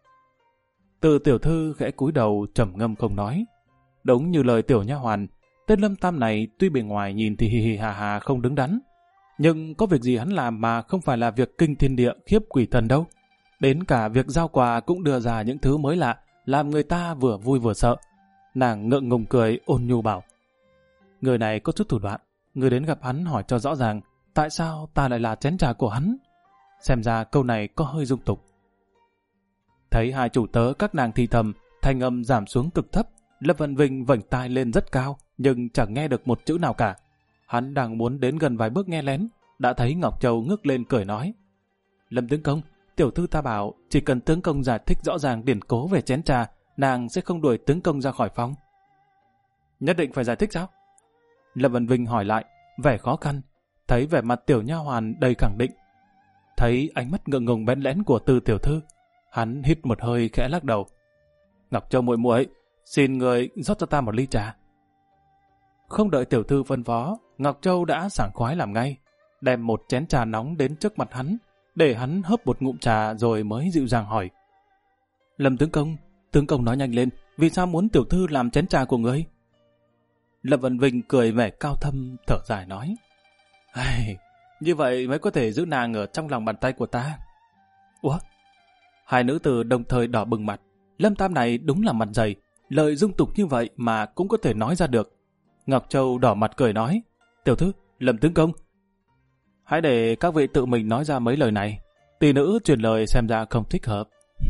Từ tiểu thư khẽ cúi đầu trầm ngâm không nói. Đúng như lời tiểu nha hoàn, tên Lâm Tam này tuy bề ngoài nhìn thì hì hì hà hà không đứng đắn, nhưng có việc gì hắn làm mà không phải là việc kinh thiên địa khiếp quỷ thần đâu. Đến cả việc giao quà cũng đưa ra những thứ mới lạ, làm người ta vừa vui vừa sợ. Nàng ngượng ngùng cười ôn nhu bảo. Người này có chút thủ đoạn, người đến gặp hắn hỏi cho rõ ràng, tại sao ta lại là chén trà của hắn? Xem ra câu này có hơi dung tục. Thấy hai chủ tớ các nàng thì thầm, thanh âm giảm xuống cực thấp, Lâm Văn Vinh vểnh tai lên rất cao, nhưng chẳng nghe được một chữ nào cả. Hắn đang muốn đến gần vài bước nghe lén, đã thấy Ngọc Châu ngước lên cười nói: Lâm tướng công, tiểu thư ta bảo chỉ cần tướng công giải thích rõ ràng điển cố về chén trà, nàng sẽ không đuổi tướng công ra khỏi phòng. Nhất định phải giải thích sao? Lâm Vân Vinh hỏi lại, vẻ khó khăn. Thấy vẻ mặt tiểu nha hoàn đầy khẳng định, thấy ánh mắt ngượng ngùng bén lén của Tư tiểu thư, hắn hít một hơi khẽ lắc đầu. Ngọc Châu muội muội, xin người rót cho ta một ly trà. Không đợi tiểu thư phân phó, Ngọc Châu đã sảng khoái làm ngay, đem một chén trà nóng đến trước mặt hắn, để hắn hớp một ngụm trà rồi mới dịu dàng hỏi: Lâm tướng công nói nhanh lên, vì sao muốn tiểu thư làm chén trà của người? Lâm Vân Vinh cười vẻ cao thâm, thở dài nói: Như vậy mới có thể giữ nàng ở trong lòng bàn tay của ta. Ủa? Hai nữ tử đồng thời đỏ bừng mặt. Lâm Tam này đúng là mặt dày, lời dung tục như vậy mà cũng có thể nói ra được. Ngọc Châu đỏ mặt cười nói: Tiểu thư, Lâm tướng công, hãy để các vị tự mình nói ra mấy lời này. Tỷ nữ truyền lời xem ra không thích hợp.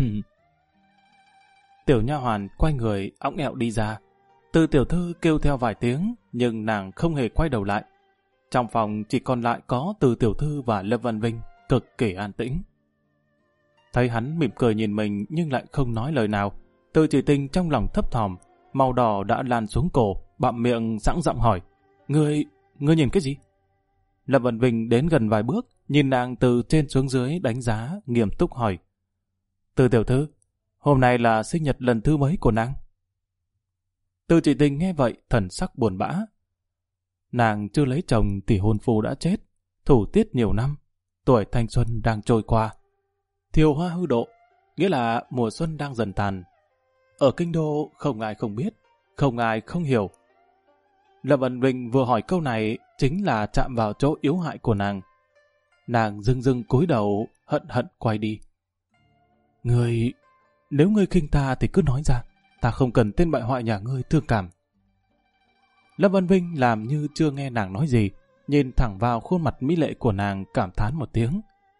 Tiểu nha hoàn quay người õng ẹo đi ra. Từ tiểu thư kêu theo vài tiếng, nhưng nàng không hề quay đầu lại. Trong phòng chỉ còn lại có Từ tiểu thư và Lâm Văn Vinh, cực kỳ an tĩnh. Thấy hắn mỉm cười nhìn mình nhưng lại không nói lời nào, Từ Chỉ Tình trong lòng thấp thỏm, màu đỏ đã lan xuống cổ, bặm miệng sẵn giọng hỏi: Ngươi nhìn cái gì? Lâm Văn Vinh đến gần vài bước, nhìn nàng từ trên xuống dưới đánh giá, nghiêm túc hỏi: Từ tiểu thư, hôm nay là sinh nhật lần thứ mấy của nàng? Từ Chỉ Tình nghe vậy thần sắc buồn bã. Nàng chưa lấy chồng thì hôn phu đã chết, thủ tiết nhiều năm, tuổi thanh xuân đang trôi qua. Thiều hoa hư độ, nghĩa là mùa xuân đang dần tàn. Ở kinh đô không ai không biết, không ai không hiểu. Lâm Văn Vinh vừa hỏi câu này chính là chạm vào chỗ yếu hại của nàng. Nàng dưng dưng cúi đầu, hận hận quay đi. Nếu ngươi khinh ta thì cứ nói ra, ta không cần tên bại hoại nhà ngươi thương cảm. Lâm Văn Vinh làm như chưa nghe nàng nói gì, nhìn thẳng vào khuôn mặt mỹ lệ của nàng, cảm thán một tiếng.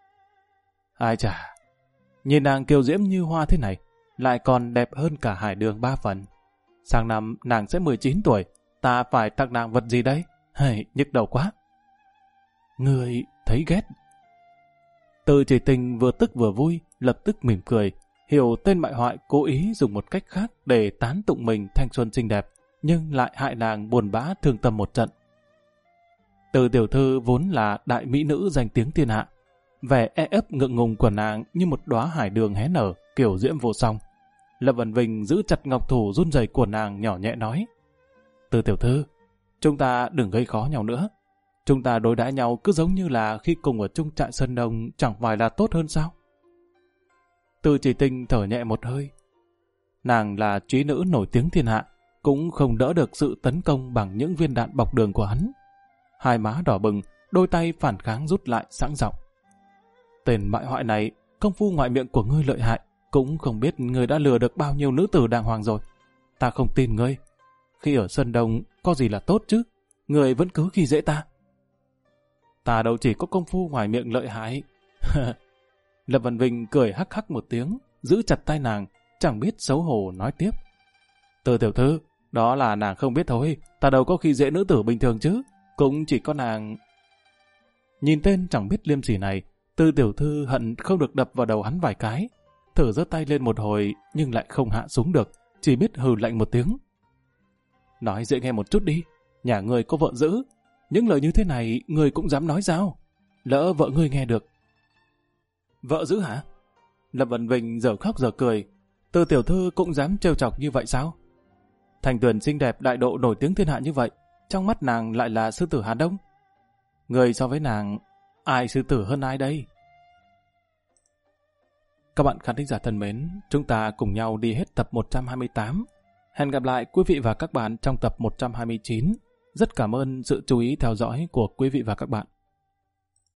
Ai chà, nhìn nàng kiều diễm như hoa thế này, lại còn đẹp hơn cả Hải Đường 3 phần. Sang năm nàng sẽ 19 tuổi, ta phải tặng nàng vật gì đấy? Nhức đầu quá. Ngươi thấy ghét. Từ Chỉ Tình vừa tức vừa vui, lập tức mỉm cười, hiểu tên bại hoại cố ý dùng một cách khác để tán tụng mình thanh xuân xinh đẹp, nhưng lại hại nàng buồn bã thương tâm một trận. Từ tiểu thư vốn là đại mỹ nữ danh tiếng thiên hạ, vẻ e ấp ngượng ngùng của nàng như một đóa hải đường hé nở, kiểu diễm vô song. Lâm Văn Vinh giữ chặt ngọc thủ run rẩy của nàng, nhỏ nhẹ nói: Từ tiểu thư, chúng ta đừng gây khó nhau nữa. Chúng ta đối đãi nhau cứ giống như là khi cùng ở chung trại Sơn Đông, chẳng phải là tốt hơn sao? Từ Chỉ Tình thở nhẹ một hơi. Nàng là trí nữ nổi tiếng thiên hạ, cũng không đỡ được sự tấn công bằng những viên đạn bọc đường của hắn. Hai má đỏ bừng, đôi tay phản kháng rút lại sẵn giọng: Tên bại hoại này, công phu ngoại miệng của ngươi lợi hại, cũng không biết ngươi đã lừa được bao nhiêu nữ tử đàng hoàng rồi. Ta không tin ngươi. Khi ở Sơn Đông có gì là tốt chứ, ngươi vẫn cứ khi dễ ta. Ta đâu chỉ có công phu ngoài miệng lợi hại. Lâm Văn Vinh cười hắc hắc một tiếng, giữ chặt tay nàng, chẳng biết xấu hổ nói tiếp: Từ tiểu thư, đó là nàng không biết thôi, ta đâu có khi dễ nữ tử bình thường chứ, cũng chỉ có nàng. Nhìn tên chẳng biết liêm sỉ này, Từ tiểu thư hận không được đập vào đầu hắn vài cái, thử giơ tay lên một hồi nhưng lại không hạ xuống được, chỉ biết hừ lạnh một tiếng. Nói dễ nghe một chút đi, nhà ngươi có vợ dữ, những lời như thế này ngươi cũng dám nói sao? Lỡ vợ ngươi nghe được. Vợ dữ hả? Lâm Văn Vinh giờ khóc giờ cười. Từ tiểu thư cũng dám trêu chọc như vậy sao? Thành Tuyền xinh đẹp đại độ nổi tiếng thiên hạ như vậy, trong mắt nàng lại là sư tử Hà Đông. Người so với nàng, ai sư tử hơn ai đây? Các bạn khán thính giả thân mến, chúng ta cùng nhau đi hết tập 128. Hẹn gặp lại quý vị và các bạn trong tập 129. Rất cảm ơn sự chú ý theo dõi của quý vị và các bạn.